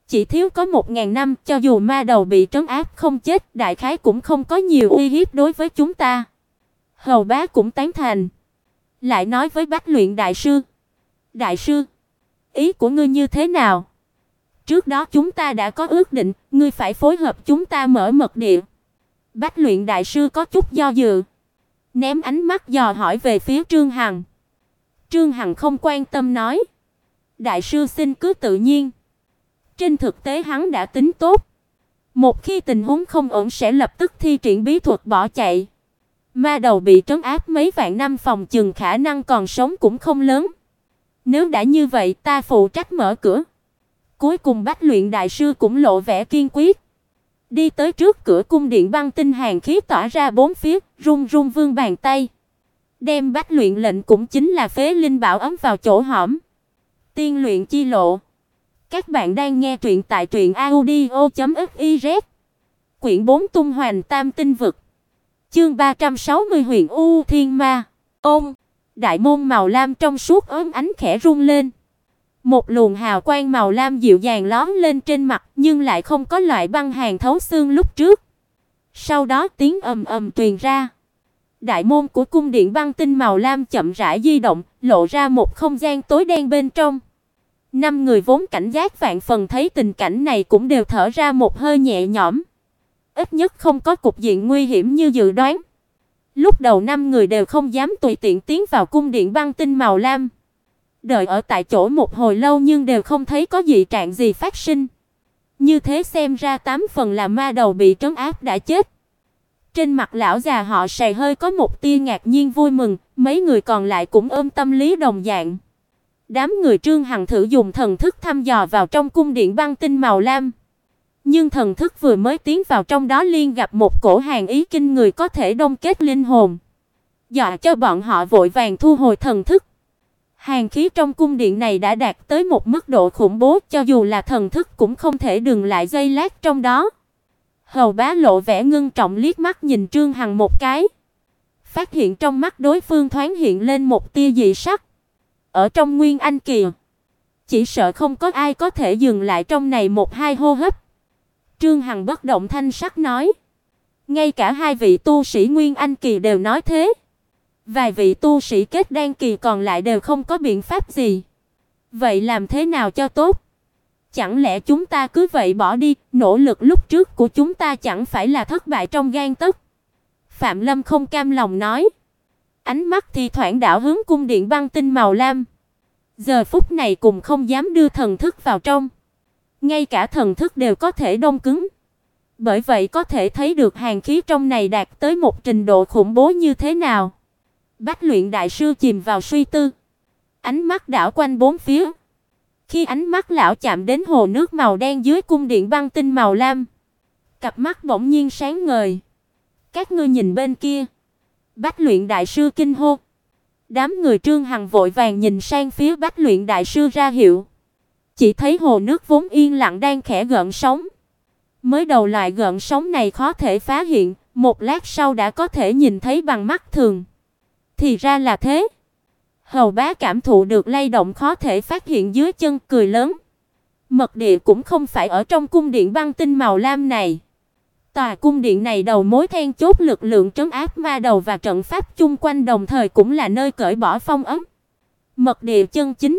Chỉ thiếu có 1000 năm, cho dù ma đầu bị trấn áp không chết, đại khái cũng không có nhiều uy hiếp đối với chúng ta. Hầu bá cũng tán thành. Lại nói với Bách Luyện đại sư: "Đại sư, ý của ngươi như thế nào? Trước đó chúng ta đã có ước định, ngươi phải phối hợp chúng ta mở mật địa." Bách Luyện đại sư có chút do dự, ném ánh mắt dò hỏi về phía Trương Hằng. Trương Hằng không quan tâm nói: "Đại sư xin cứ tự nhiên." Trên thực tế hắn đã tính tốt, một khi tình huống không ổn sẽ lập tức thi triển bí thuật bỏ chạy. Ma đầu bị trấn áp mấy vạn năm, phòng chừng khả năng còn sống cũng không lớn. Nếu đã như vậy, ta phụ trách mở cửa. Cuối cùng Bách Luyện đại sư cũng lộ vẻ kiên quyết. Đi tới trước cửa cung điện, băng tinh hàn khí tỏa ra bốn phía, run run vươn bàn tay, đem Bách Luyện lệnh cũng chính là phế linh bảo ấm vào chỗ hõm. Tiên luyện chi lộ. Các bạn đang nghe truyện tại truyệnaudio.fiz. Quyển 4 Tung Hoành Tam Tinh Vực. Chương 360 Huyền U Thiên Ma. Ôm, đại môn màu lam trong suốt óng ánh khẽ rung lên. Một luồng hào quang màu lam dịu dàng lóe lên trên mặt, nhưng lại không có loại băng hàn thấu xương lúc trước. Sau đó tiếng ầm ầm truyền ra. Đại môn của cung điện băng tinh màu lam chậm rãi di động, lộ ra một không gian tối đen bên trong. 5 người vốn cảnh giác vạn phần thấy tình cảnh này cũng đều thở ra một hơi nhẹ nhõm. Ít nhất không có cục diện nguy hiểm như dự đoán. Lúc đầu 5 người đều không dám tùy tiện tiến vào cung điện băng tinh màu lam. Đợi ở tại chỗ một hồi lâu nhưng đều không thấy có dị trạng gì phát sinh. Như thế xem ra 8 phần là ma đầu bị trấn áp đã chết. Trên mặt lão già họ Sài hơi có một tia ngạc nhiên vui mừng, mấy người còn lại cũng ôm tâm lý đồng dạng. Đám người Trương Hằng thử dùng thần thức thăm dò vào trong cung điện băng tinh màu lam. Nhưng thần thức vừa mới tiến vào trong đó liền gặp một cổ hàn ý kinh người có thể đông kết linh hồn, dọa cho bọn họ vội vàng thu hồi thần thức. Hàn khí trong cung điện này đã đạt tới một mức độ khủng bố, cho dù là thần thức cũng không thể dừng lại giây lát trong đó. Hầu bá lộ vẻ ngưng trọng liếc mắt nhìn Trương Hằng một cái, phát hiện trong mắt đối phương thoáng hiện lên một tia dị sắc. Ở trong Nguyên Anh kỳ, chỉ sợ không có ai có thể dừng lại trong này một hai hô hấp. Trương Hằng bất động thanh sắc nói: "Ngay cả hai vị tu sĩ Nguyên Anh kỳ đều nói thế. Vài vị tu sĩ kết đan kỳ còn lại đều không có biện pháp gì. Vậy làm thế nào cho tốt? Chẳng lẽ chúng ta cứ vậy bỏ đi, nỗ lực lúc trước của chúng ta chẳng phải là thất bại trong gang tấc?" Phạm Lâm không cam lòng nói. Ánh mắt thì thoảng đảo hướng cung điện băng tinh màu lam. Giờ phút này cùng không dám đưa thần thức vào trong. Ngay cả thần thức đều có thể đông cứng. Bởi vậy có thể thấy được hàn khí trong này đạt tới một trình độ khủng bố như thế nào. Bách Luyện đại sư chìm vào suy tư, ánh mắt đảo quanh bốn phía. Khi ánh mắt lão chạm đến hồ nước màu đen dưới cung điện băng tinh màu lam, cặp mắt bỗng nhiên sáng ngời. "Các ngươi nhìn bên kia!" Bách Luyện đại sư kinh hô. Đám người Trương Hằng vội vàng nhìn sang phía Bách Luyện đại sư ra hiệu. Chỉ thấy hồ nước vốn yên lặng đang khẽ gợn sóng. Mới đầu loại gợn sóng này khó thể phá hiện, một lát sau đã có thể nhìn thấy bằng mắt thường. Thì ra là thế. Hầu bá cảm thụ được lay động khó thể phát hiện dưới chân, cười lớn. Mật địa cũng không phải ở trong cung điện băng tinh màu lam này. Tòa cung điện này đầu mối then chốt lực lượng trấn áp ma đầu và trận pháp chung quanh, đồng thời cũng là nơi cởi bỏ phong ấn. Mật địa chân chính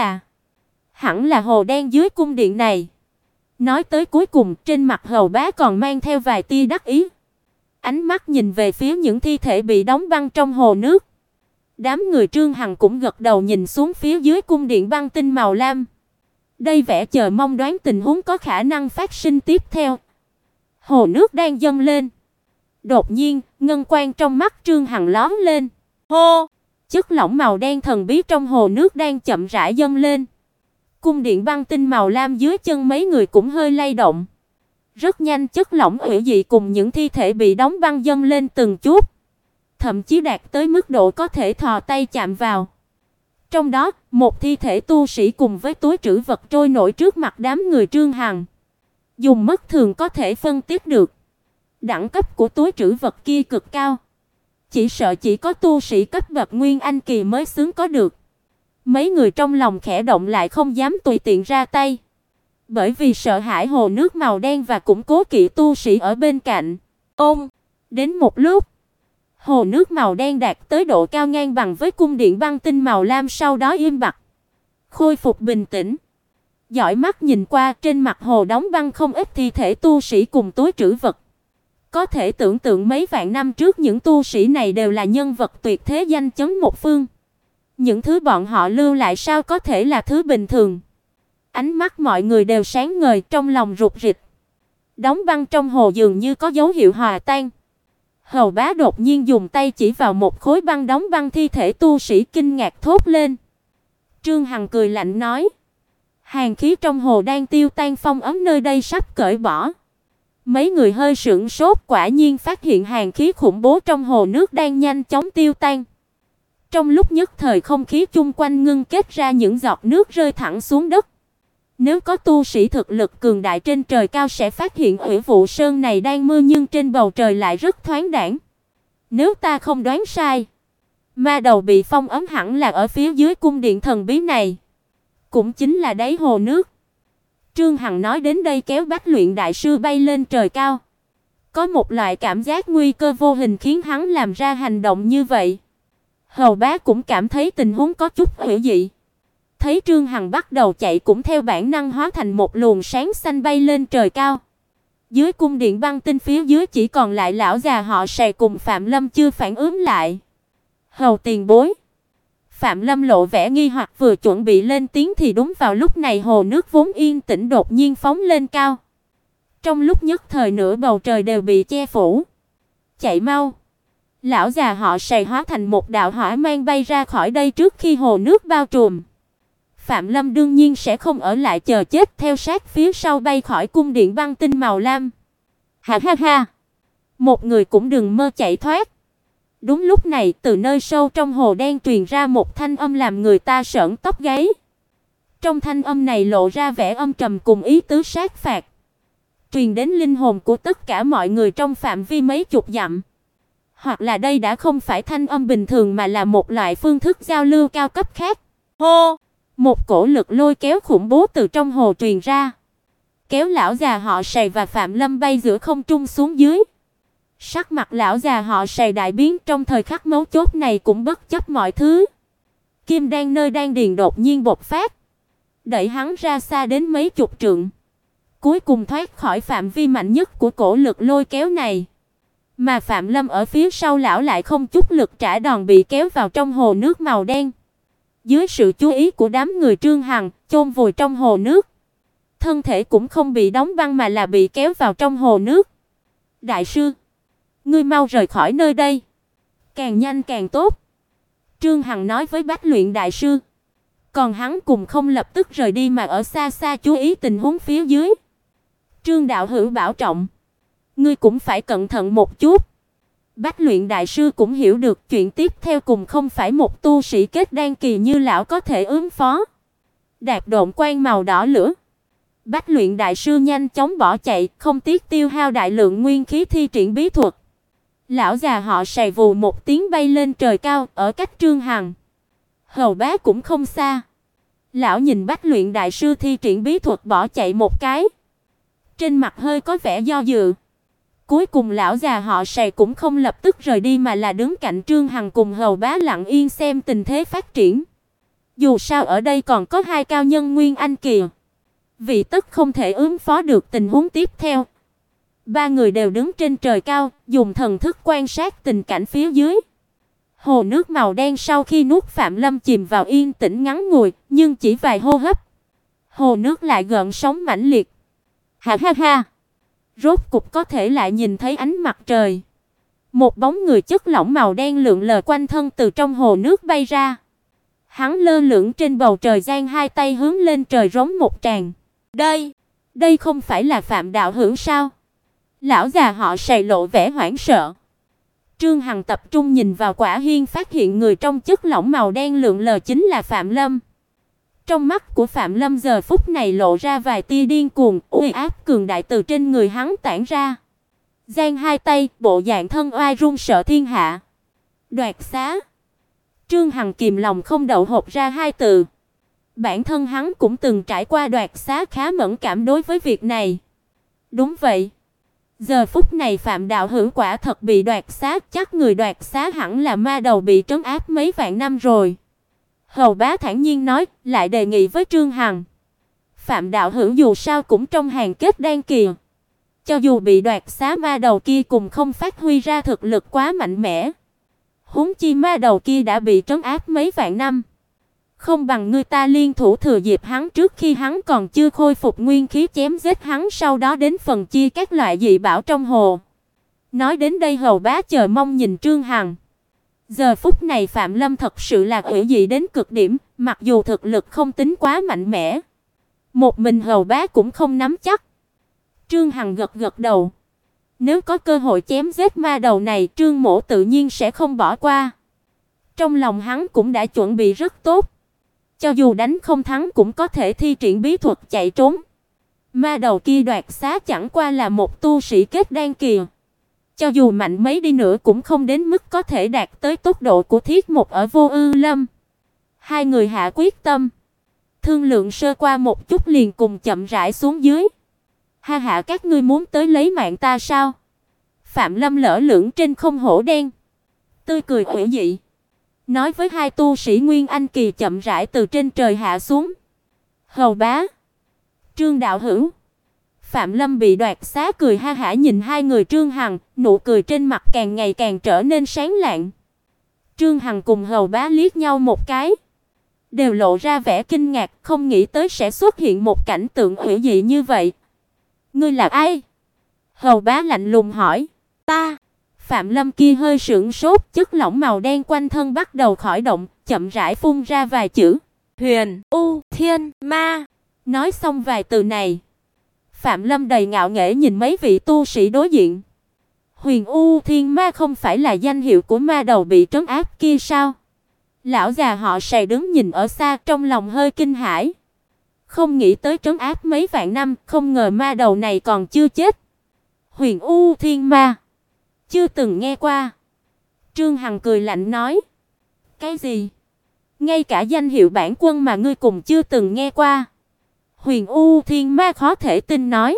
hẳn là hồ đen dưới cung điện này. Nói tới cuối cùng, trên mặt hầu bá còn mang theo vài tia đắc ý. Ánh mắt nhìn về phía những thi thể bị đóng băng trong hồ nước. Đám người Trương Hằng cũng gật đầu nhìn xuống phía dưới cung điện băng tinh màu lam. Đây vẻ chờ mong đoán tình huống có khả năng phát sinh tiếp theo. Hồ nước đang dâng lên. Đột nhiên, ngân quang trong mắt Trương Hằng lóe lên. Hô! Chất lỏng màu đen thần bí trong hồ nước đang chậm rãi dâng lên. Cung điện băng tinh màu lam dưới chân mấy người cũng hơi lay động. Rất nhanh chất lỏng hủy dị cùng những thi thể bị đóng băng dâng lên từng chút, thậm chí đạt tới mức độ có thể thò tay chạm vào. Trong đó, một thi thể tu sĩ cùng với túi trữ vật trôi nổi trước mặt đám người Trương Hằng. Dùng mắt thường có thể phân tích được, đẳng cấp của túi trữ vật kia cực cao. Chỉ sợ chỉ có tu sĩ cấp bậc Nguyên Anh kỳ mới xứng có được. Mấy người trong lòng khẽ động lại không dám tùy tiện ra tay. Bởi vì sợ hãi hồ nước màu đen và cũng cố kỵ tu sĩ ở bên cạnh. Đến một lúc, hồ nước màu đen đạt tới độ cao ngang bằng với cung điện băng tinh màu lam, sau đó im bặt, khôi phục bình tĩnh. Dõi mắt nhìn qua, trên mặt hồ đóng băng không ít thi thể tu sĩ cùng túi trữ vật. Có thể tưởng tượng mấy vạn năm trước những tu sĩ này đều là nhân vật tuyệt thế danh chấn một phương. Những thứ bọn họ lưu lại sao có thể là thứ bình thường. Ánh mắt mọi người đều sáng ngời, trong lòng rụt rịch. Đóng băng trong hồ dường như có dấu hiệu hòa tan. Hầu Bá đột nhiên dùng tay chỉ vào một khối băng đóng băng thi thể tu sĩ, kinh ngạc thốt lên. Trương Hằng cười lạnh nói: "Hàn khí trong hồ đang tiêu tan, phong ấn nơi đây sắp cởi bỏ." Mấy người hơi sửng sốt, quả nhiên phát hiện hàn khí khủng bố trong hồ nước đang nhanh chóng tiêu tan. Trong lúc nhất thời, không khí chung quanh ngưng kết ra những giọt nước rơi thẳng xuống đất. Nếu có tu sĩ thực lực cường đại trên trời cao sẽ phát hiện Ủy Vụ Sơn này đang mưa, nhưng trên bầu trời lại rất thoáng đãng. Nếu ta không đoán sai, ma đầu bị phong ấn hẳn là ở phía dưới cung điện thần bí này, cũng chính là đáy hồ nước. Trương Hằng nói đến đây kéo Bách Luyện đại sư bay lên trời cao. Có một loại cảm giác nguy cơ vô hình khiến hắn làm ra hành động như vậy. Hầu Bá cũng cảm thấy tình huống có chút hữu dị. Thấy Trương Hằng bắt đầu chạy, cũng theo bản năng hóa thành một luồng sáng xanh bay lên trời cao. Dưới cung điện băng tinh phía dưới chỉ còn lại lão già họ Sài cùng Phạm Lâm chưa phản ứng lại. "Hầu tiền bối." Phạm Lâm lộ vẻ nghi hoặc, vừa chuẩn bị lên tiếng thì đúng vào lúc này hồ nước vốn yên tĩnh đột nhiên phóng lên cao. Trong lúc nhất thời nửa bầu trời đều bị che phủ. "Chạy mau." Lão già họ Sài hóa thành một đạo hỏa mang bay ra khỏi đây trước khi hồ nước bao trùm. Phạm Lâm đương nhiên sẽ không ở lại chờ chết, theo sát phía sau bay khỏi cung điện băng tinh màu lam. Ha ha ha! Một người cũng đừng mơ chạy thoát. Đúng lúc này, từ nơi sâu trong hồ đen truyền ra một thanh âm làm người ta sởn tóc gáy. Trong thanh âm này lộ ra vẻ âm trầm cùng ý tứ sát phạt, truyền đến linh hồn của tất cả mọi người trong phạm vi mấy chục dặm. Hoặc là đây đã không phải thanh âm bình thường mà là một loại phương thức giao lưu cao cấp khác. Hô! Một cổ lực lôi kéo khủng bố từ trong hồ truyền ra, kéo lão già họ Sài và Phạm Lâm bay giữa không trung xuống dưới. Sắc mặt lão già họ Sài đại biến, trong thời khắc mấu chốt này cũng bất chấp mọi thứ. Kim đan nơi đan điền đột nhiên bộc phát, đẩy hắn ra xa đến mấy chục trượng, cuối cùng thoát khỏi phạm vi mạnh nhất của cổ lực lôi kéo này. Mà Phạm Lâm ở phía sau lão lại không chút lực trả đòn, bị kéo vào trong hồ nước màu đen. Dưới sự chú ý của đám người Trương Hằng, chôn vùi trong hồ nước. Thân thể cũng không bị đóng băng mà là bị kéo vào trong hồ nước. "Đại sư, ngươi mau rời khỏi nơi đây, càng nhanh càng tốt." Trương Hằng nói với Bách Luyện đại sư. Còn hắn cùng không lập tức rời đi mà ở xa xa chú ý tình huống phía dưới. "Trương đạo hữu bảo trọng, ngươi cũng phải cẩn thận một chút." Bách Luyện đại sư cũng hiểu được chuyện tiếp theo cùng không phải một tu sĩ kết đan kỳ như lão có thể ứng phó. Đạp độn quang màu đỏ lửa, Bách Luyện đại sư nhanh chóng bỏ chạy, không tiếc tiêu hao đại lượng nguyên khí thi triển bí thuật. Lão già họ Sài vù một tiếng bay lên trời cao, ở cách Trương Hằng, Hầu Bá cũng không xa. Lão nhìn Bách Luyện đại sư thi triển bí thuật bỏ chạy một cái, trên mặt hơi có vẻ do dự. Cuối cùng lão già họ Sài cũng không lập tức rời đi mà là đứng cạnh Trương Hằng cùng Hầu Bá lặng yên xem tình thế phát triển. Dù sao ở đây còn có hai cao nhân Nguyên Anh kỳ, vì tất không thể ứng phó được tình huống tiếp theo. Ba người đều đứng trên trời cao, dùng thần thức quan sát tình cảnh phía dưới. Hồ nước màu đen sau khi nuốt Phạm Lâm chìm vào yên tĩnh ngắn ngủi, nhưng chỉ vài hô hấp, hồ nước lại gợn sóng mãnh liệt. Ha ha ha! Rốt cục có thể lại nhìn thấy ánh mặt trời. Một bóng người chất lỏng màu đen lượn lờ quanh thân từ trong hồ nước bay ra. Hắn lơ lửng trên bầu trời, giang hai tay hướng lên trời rống một tràng. Đây không phải là Phạm đạo hữu sao?" Lão già họ Sài lộ vẻ hoảng sợ. Trương Hằng tập trung nhìn vào quả hiên, phát hiện người trong chất lỏng màu đen lượn lờ chính là Phạm Lâm. Trong mắt của Phạm Lâm giờ phút này lộ ra vài tia điên cuồng, uy áp cường đại từ trên người hắn tản ra. Giang hai tay, bộ dạng thân oai run sợ thiên hạ. "Đoạt xá." Trương Hằng kìm lòng không đậu hộc ra hai từ. Bản thân hắn cũng từng trải qua đoạt xá, khá mẫn cảm đối với việc này. Đúng vậy. Giờ phút này Phạm đạo hữu quả thật bị đoạt xá, chắc người đoạt xá hẳn là ma đầu bị trấn áp mấy vạn năm rồi. Hầu bá thản nhiên nói, lại đề nghị với Trương Hằng. Phạm đạo hữu dù sao cũng trong hàng kết đan kỳ. Cho dù bị đoạt xá, ma đầu kia cũng không phát huy ra thực lực quá mạnh mẽ. Huống chi ma đầu kia đã bị trấn áp mấy vạn năm. Không bằng người ta liên thủ thừa dịp hắn trước khi hắn còn chưa khôi phục nguyên khí, chém giết hắn, sau đó đến phần chia các loại dị bảo trong hồ. Nói đến đây hầu bá chờ mong nhìn Trương Hằng. Giờ phút này Phạm Lâm thật sự là ủy dị đến cực điểm, mặc dù thực lực không tính quá mạnh mẽ. Một mình hầu bá cũng không nắm chắc. Trương Hằng gật gật đầu. Nếu có cơ hội chém giết ma đầu này, Trương mỗ tự nhiên sẽ không bỏ qua. Trong lòng hắn cũng đã chuẩn bị rất tốt. Cho dù đánh không thắng cũng có thể thi triển bí thuật chạy trốn. Ma đầu kia đoạt xá chẳng qua là một tu sĩ kết đan kỳ. Cho dù mạnh mấy đi nữa cũng không đến mức có thể đạt tới tốc độ của Thiết Mục ở Vô Ư Lâm. Hai người hạ quyết tâm, thương lượng sơ qua một chút liền cùng chậm rãi xuống dưới. Ha ha, các ngươi muốn tới lấy mạng ta sao? Phạm Lâm lỡ lửng trên không hổ đen, tươi cười ủy dị, nói với hai tu sĩ Nguyên Anh kỳ chậm rãi từ trên trời hạ xuống. Hầu bá, Trương đạo hữu. Phạm Lâm bị đoạt xá cười ha hả nhìn hai người Trương Hằng, nụ cười trên mặt càng ngày càng trở nên sáng lạng. Trương Hằng cùng hầu bá liếc nhau một cái, đều lộ ra vẻ kinh ngạc, không nghĩ tới sẽ xuất hiện một cảnh tượng ủy dị như vậy. Ngươi là ai? Hầu bá lạnh lùng hỏi. Ta. Phạm Lâm kia hơi sững sốt, chất lỏng màu đen quanh thân bắt đầu khởi động, chậm rãi phun ra vài chữ. Huyền U Thiên Ma. Nói xong vài từ này, Phạm Lâm đầy ngạo nghễ nhìn mấy vị tu sĩ đối diện. Huyền U Thiên Ma không phải là danh hiệu của ma đầu bị trấn áp kia sao? Lão già họ Sài đứng nhìn ở xa, trong lòng hơi kinh hãi. Không nghĩ tới trấn áp mấy vạn năm, không ngờ ma đầu này còn chưa chết. Huyền U Thiên Ma, chưa từng nghe qua. Trương Hằng cười lạnh nói. Cái gì? Ngay cả danh hiệu bản quân mà ngươi cùng chưa từng nghe qua? Huyền U Thiên Ma khó thể tin nói.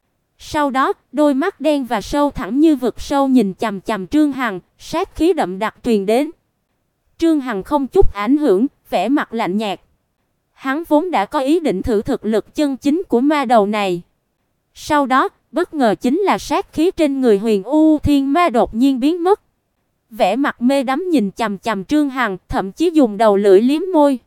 Sau đó, đôi mắt đen và sâu thẳm như vực sâu nhìn chằm chằm Trương Hằng, sát khí đậm đặc truyền đến. Trương Hằng không chút ảnh hưởng, vẻ mặt lạnh nhạt. Hắn vốn đã có ý định thử thực lực chân chính của ma đầu này. Sau đó, bất ngờ chính là sát khí trên người Huyền U Thiên Ma đột nhiên biến mất. Vẻ mặt mê đắm nhìn chằm chằm Trương Hằng, thậm chí dùng đầu lưỡi liếm môi.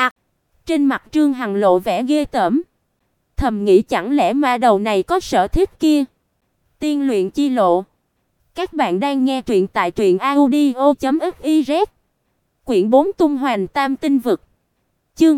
Trên mặt Trương Hằng lộ vẻ ghê tởm. Thầm nghĩ chẳng lẽ ma đầu này có sở thích kia. Tiên luyện chi lộ. Các bạn đang nghe truyện tại truyệnaudio.fiz. Quyển 4 Tung Hoành Tam Tinh Vực. Chương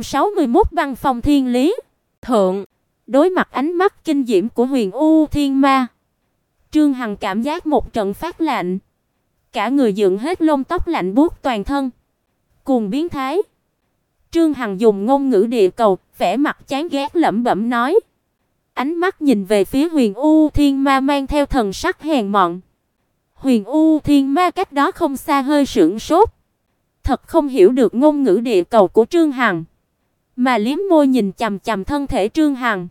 361 Băng Phong Thiên Lý. Thượng. Đối mặt ánh mắt kinh diễm của Huyền U Thiên Ma, Trương Hằng cảm giác một trận phát lạnh. Cả người dựng hết lông tóc lạnh buốt toàn thân. Cùng biến thái. Trương Hằng dùng ngôn ngữ địa cầu, vẻ mặt chán ghét lẩm bẩm nói. Ánh mắt nhìn về phía Huyền U Thiên Ma mang theo thần sắc hèn mọn. Huyền U Thiên Ma cách đó không xa hơi sững sốt. Thật không hiểu được ngôn ngữ địa cầu của Trương Hằng, mà liếm môi nhìn chằm chằm thân thể Trương Hằng,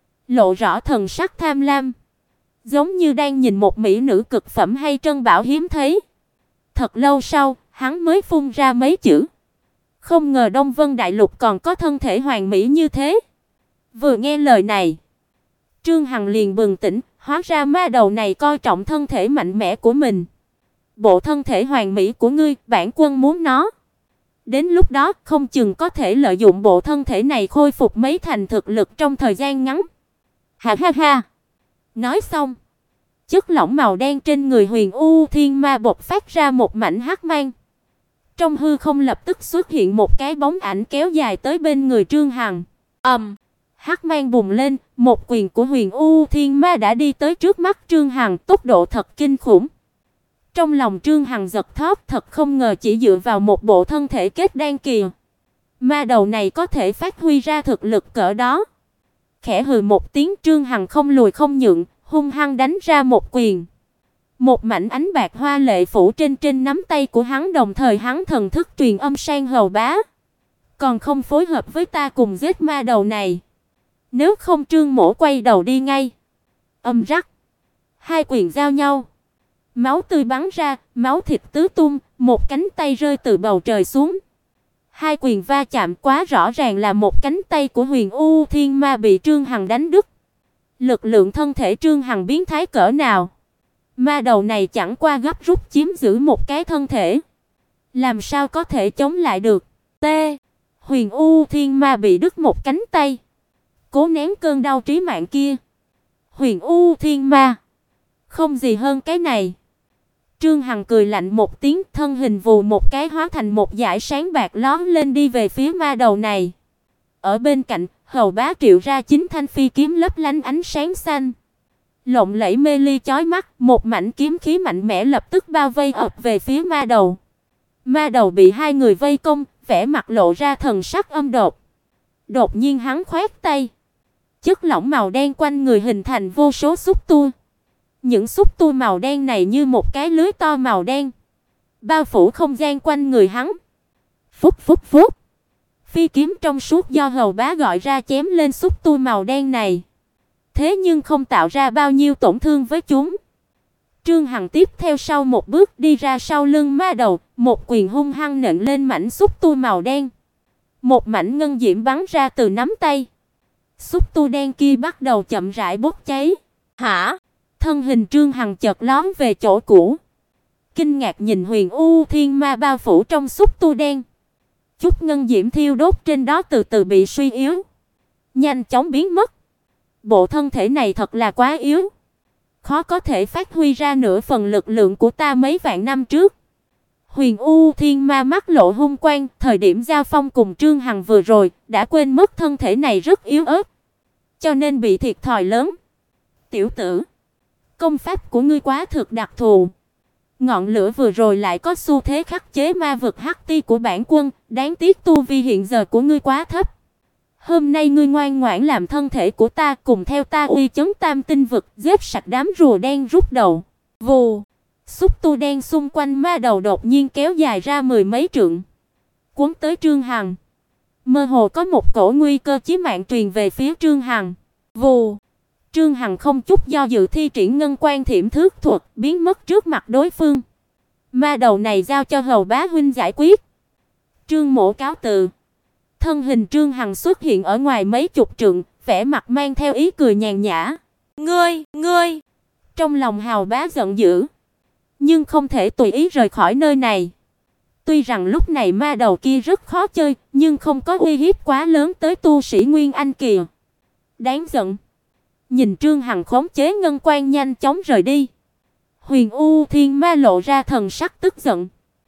lộ rõ thần sắc tham lam, giống như đang nhìn một mỹ nữ cực phẩm hay trân bảo hiếm thấy. Thật lâu sau, hắn mới phun ra mấy chữ. Không ngờ Đông Vân Đại Lục còn có thân thể hoàn mỹ như thế. Vừa nghe lời này, Trương Hằng liền bừng tỉnh, hóa ra ma đầu này coi trọng thân thể mạnh mẽ của mình. Bộ thân thể hoàn mỹ của ngươi, bản quân muốn nó. Đến lúc đó, không chừng có thể lợi dụng bộ thân thể này khôi phục mấy thành thực lực trong thời gian ngắn. Ha ha ha. Nói xong, chất lỏng màu đen trên người Huyền U Thiên Ma bộc phát ra một mảnh hắc mang. Trong hư không lập tức xuất hiện một cái bóng ảnh kéo dài tới bên người Trương Hằng. Hắc mang bùng lên, một quyền của Huyền U Thiên Ma đã đi tới trước mắt Trương Hằng, tốc độ thật kinh khủng. Trong lòng Trương Hằng giật thót, thật không ngờ chỉ dựa vào một bộ thân thể kết đan kỳ, ma đầu này có thể phát huy ra thực lực cỡ đó. Khẽ hừ một tiếng, Trương Hằng không lùi không nhượng, hung hăng đánh ra một quyền. Một mảnh ánh bạc hoa lệ phủ trên nắm tay của hắn, đồng thời hắn thần thức truyền âm sang hầu bá. còn không phối hợp với ta cùng giết ma đầu này. Nếu không Trương Mỗ quay đầu đi ngay. Âm rắc. Hai quyền giao nhau. Máu tươi bắn ra, máu thịt tứ tung, một cánh tay rơi từ bầu trời xuống. Hai quyền va chạm quá rõ ràng là một cánh tay của Huyền U Thiên Ma bị Trương Hằng đánh đứt. Lực lượng thân thể Trương Hằng biến thái cỡ nào? Ma đầu này chẳng qua gấp rút chiếm giữ một cái thân thể, làm sao có thể chống lại được? T. Huyền U Thiên Ma bị đứt một cánh tay, cố nén cơn đau trí mạng kia. Huyền U Thiên Ma, không gì hơn cái này. Trương Hằng cười lạnh một tiếng, thân hình vù một cái hóa thành một dải sáng bạc lóe lên đi về phía ma đầu này. Ở bên cạnh, Hầu Bá triệu ra 9 thanh phi kiếm lấp lánh ánh sáng xanh, lộng lẫy mê ly chói mắt, một mảnh kiếm khí mạnh mẽ lập tức bao vây ập về phía ma đầu. Ma đầu bị hai người vây công, vẻ mặt lộ ra thần sắc âm độc. Đột nhiên hắn khoét tay, chất lỏng màu đen quanh người hình thành vô số xúc tu. Những xúc tu màu đen này như một cái lưới to màu đen, bao phủ không gian quanh người hắn. Phúc phúc phúc. Phi kiếm trong suốt do Hầu Bá gọi ra chém lên xúc tu màu đen này, thế nhưng không tạo ra bao nhiêu tổn thương với chúng. Trương Hằng tiếp theo sau một bước đi ra sau lưng ma đầu, một quyền hung hăng nện lên mảnh xúc tu màu đen. Một mảnh ngân diễm bắn ra từ nắm tay. Xúc tu đen kia bắt đầu chậm rãi bốc cháy. Hả? Thân hình Trương Hằng chợt lóm về chỗ cũ, kinh ngạc nhìn Huyền U Thiên Ma bao phủ trong xúc tu đen. Chút ngân diễm thiêu đốt trên đó từ từ bị suy yếu, nhanh chóng biến mất. Bộ thân thể này thật là quá yếu, khó có thể phát huy ra nửa phần lực lượng của ta mấy vạn năm trước. Huyền U Thiên Ma mắt lộ hung quang, thời điểm giao phong cùng Trương Hằng vừa rồi, đã quên mất thân thể này rất yếu ớt, cho nên bị thiệt thòi lớn. Tiểu tử, công pháp của ngươi quá thực đặc thù. Ngọn lửa vừa rồi lại có xu thế khắc chế ma vực hắc ti của bản quân, đáng tiếc tu vi hiện giờ của ngươi quá thấp. Hôm nay ngươi ngoan ngoãn làm thân thể của ta, cùng theo ta uy chấn tam tinh vực, giết sạch đám rùa đen rút đầu. Vù, xúc tu đen xung quanh ma đầu đột nhiên kéo dài ra mười mấy trượng, cuốn tới Trương Hằng. Mơ hồ có một cổ nguy cơ chí mạng truyền về phía Trương Hằng. Vù, Trương Hằng không chút do dự thi triển ngân quan thiểm thước thuật, biến mất trước mặt đối phương. Ma đầu này giao cho Hầu Bá huynh giải quyết. Trương Mỗ cáo từ. Thân hình Trương Hằng xuất hiện ở ngoài mấy chục trượng, vẻ mặt mang theo ý cười nhàn nhã. Ngươi! Trong lòng Hầu Bá giận dữ, nhưng không thể tùy ý rời khỏi nơi này. Tuy rằng lúc này ma đầu kia rất khó chơi, nhưng không có uy hiếp quá lớn tới tu sĩ Nguyên Anh kìa. Đáng giận. Nhìn Trương Hằng khống chế ngân quan nhanh chóng rời đi, Huyền U Thiên Ma lộ ra thần sắc tức giận.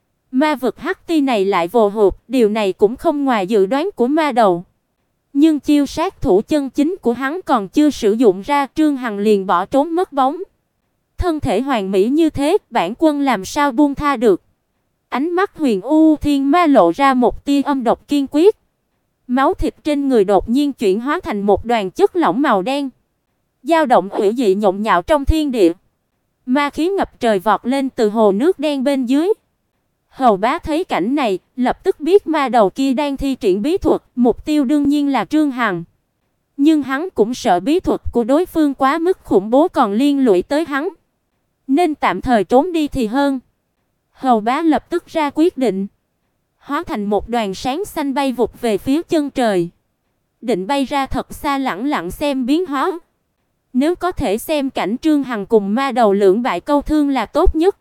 Ma vực hắc ti này lại vồ hụt, điều này cũng không ngoài dự đoán của ma đầu. Nhưng chiêu sát thủ chân chính của hắn còn chưa sử dụng ra, Trương Hằng liền bỏ trốn mất bóng. Thân thể hoàn mỹ như thế, bản quân làm sao buông tha được. Ánh mắt Huyền U Thiên Ma lộ ra một tia âm độc kiên quyết. Máu thịt trên người đột nhiên chuyển hóa thành một đoàn chất lỏng màu đen, dao động hủy dị nhộn nhạo trong thiên địa. Ma khí ngập trời vọt lên từ hồ nước đen bên dưới. Hầu Bá thấy cảnh này, lập tức biết ma đầu kia đang thi triển bí thuật, mục tiêu đương nhiên là Trương Hằng. Nhưng hắn cũng sợ bí thuật của đối phương quá mức khủng bố còn liên lụy tới hắn, nên tạm thời trốn đi thì hơn. Hầu Bá lập tức ra quyết định, hóa thành một đoàn sáng xanh bay vụt về phía chân trời, định bay ra thật xa lẳng lặng xem biến hóa. Nếu có thể xem cảnh Trương Hằng cùng ma đầu lưỡng bại câu thương là tốt nhất.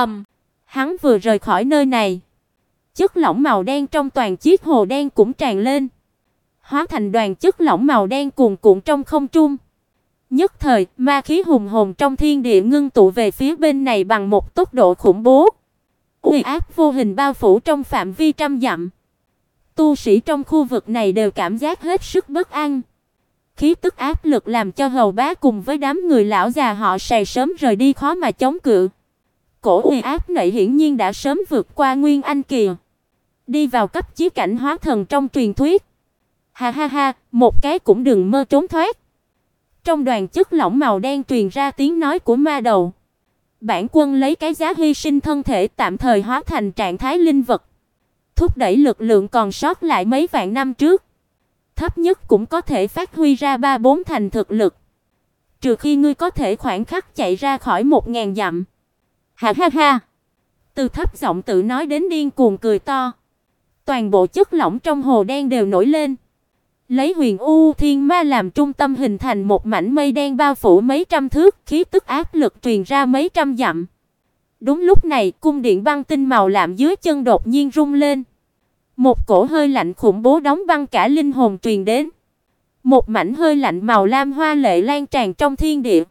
Hắn vừa rời khỏi nơi này, chất lỏng màu đen trong toàn chiếc hồ đen cũng tràn lên, hóa thành đoàn chất lỏng màu đen cuồn cuộn trong không trung. Nhất thời, ma khí hùng hồn trong thiên địa ngưng tụ về phía bên này bằng một tốc độ khủng bố. Uy áp vô hình bao phủ trong phạm vi trăm dặm. Tu sĩ trong khu vực này đều cảm giác hết sức bất an. Khí tức áp lực làm cho Hầu Bá cùng với đám người lão già họ Sài sớm rời đi khó mà chống cự. Cổ uy áp này hiển nhiên đã sớm vượt qua Nguyên Anh kìa, đi vào cấp chí cảnh hóa thần trong truyền thuyết. Ha ha ha, một cái cũng đừng mơ trốn thoát. Trong đoàn chất lỏng màu đen truyền ra tiếng nói của ma đầu. Bản quân lấy cái giá hy sinh thân thể tạm thời hóa thành trạng thái linh vật, thúc đẩy lực lượng còn sót lại mấy vạn năm trước. Thấp nhất cũng có thể phát huy ra 3-4 thành thực lực. Trừ khi ngươi có thể khoảnh khắc chạy ra khỏi 1000 dặm. Ha ha ha. Từ thấp giọng tự nói đến điên cuồng cười to. Toàn bộ chất lỏng trong hồ đen đều nổi lên. Lấy Huyền U Thiên Ma làm trung tâm hình thành một mảnh mây đen bao phủ mấy trăm thước, khí tức áp lực truyền ra mấy trăm dặm. Đúng lúc này, cung điện băng tinh màu lam dưới chân đột nhiên rung lên. Một cổ hơi lạnh khủng bố đóng băng cả linh hồn truyền đến. Một mảnh hơi lạnh màu lam hoa lệ lan tràn trong thiên địa.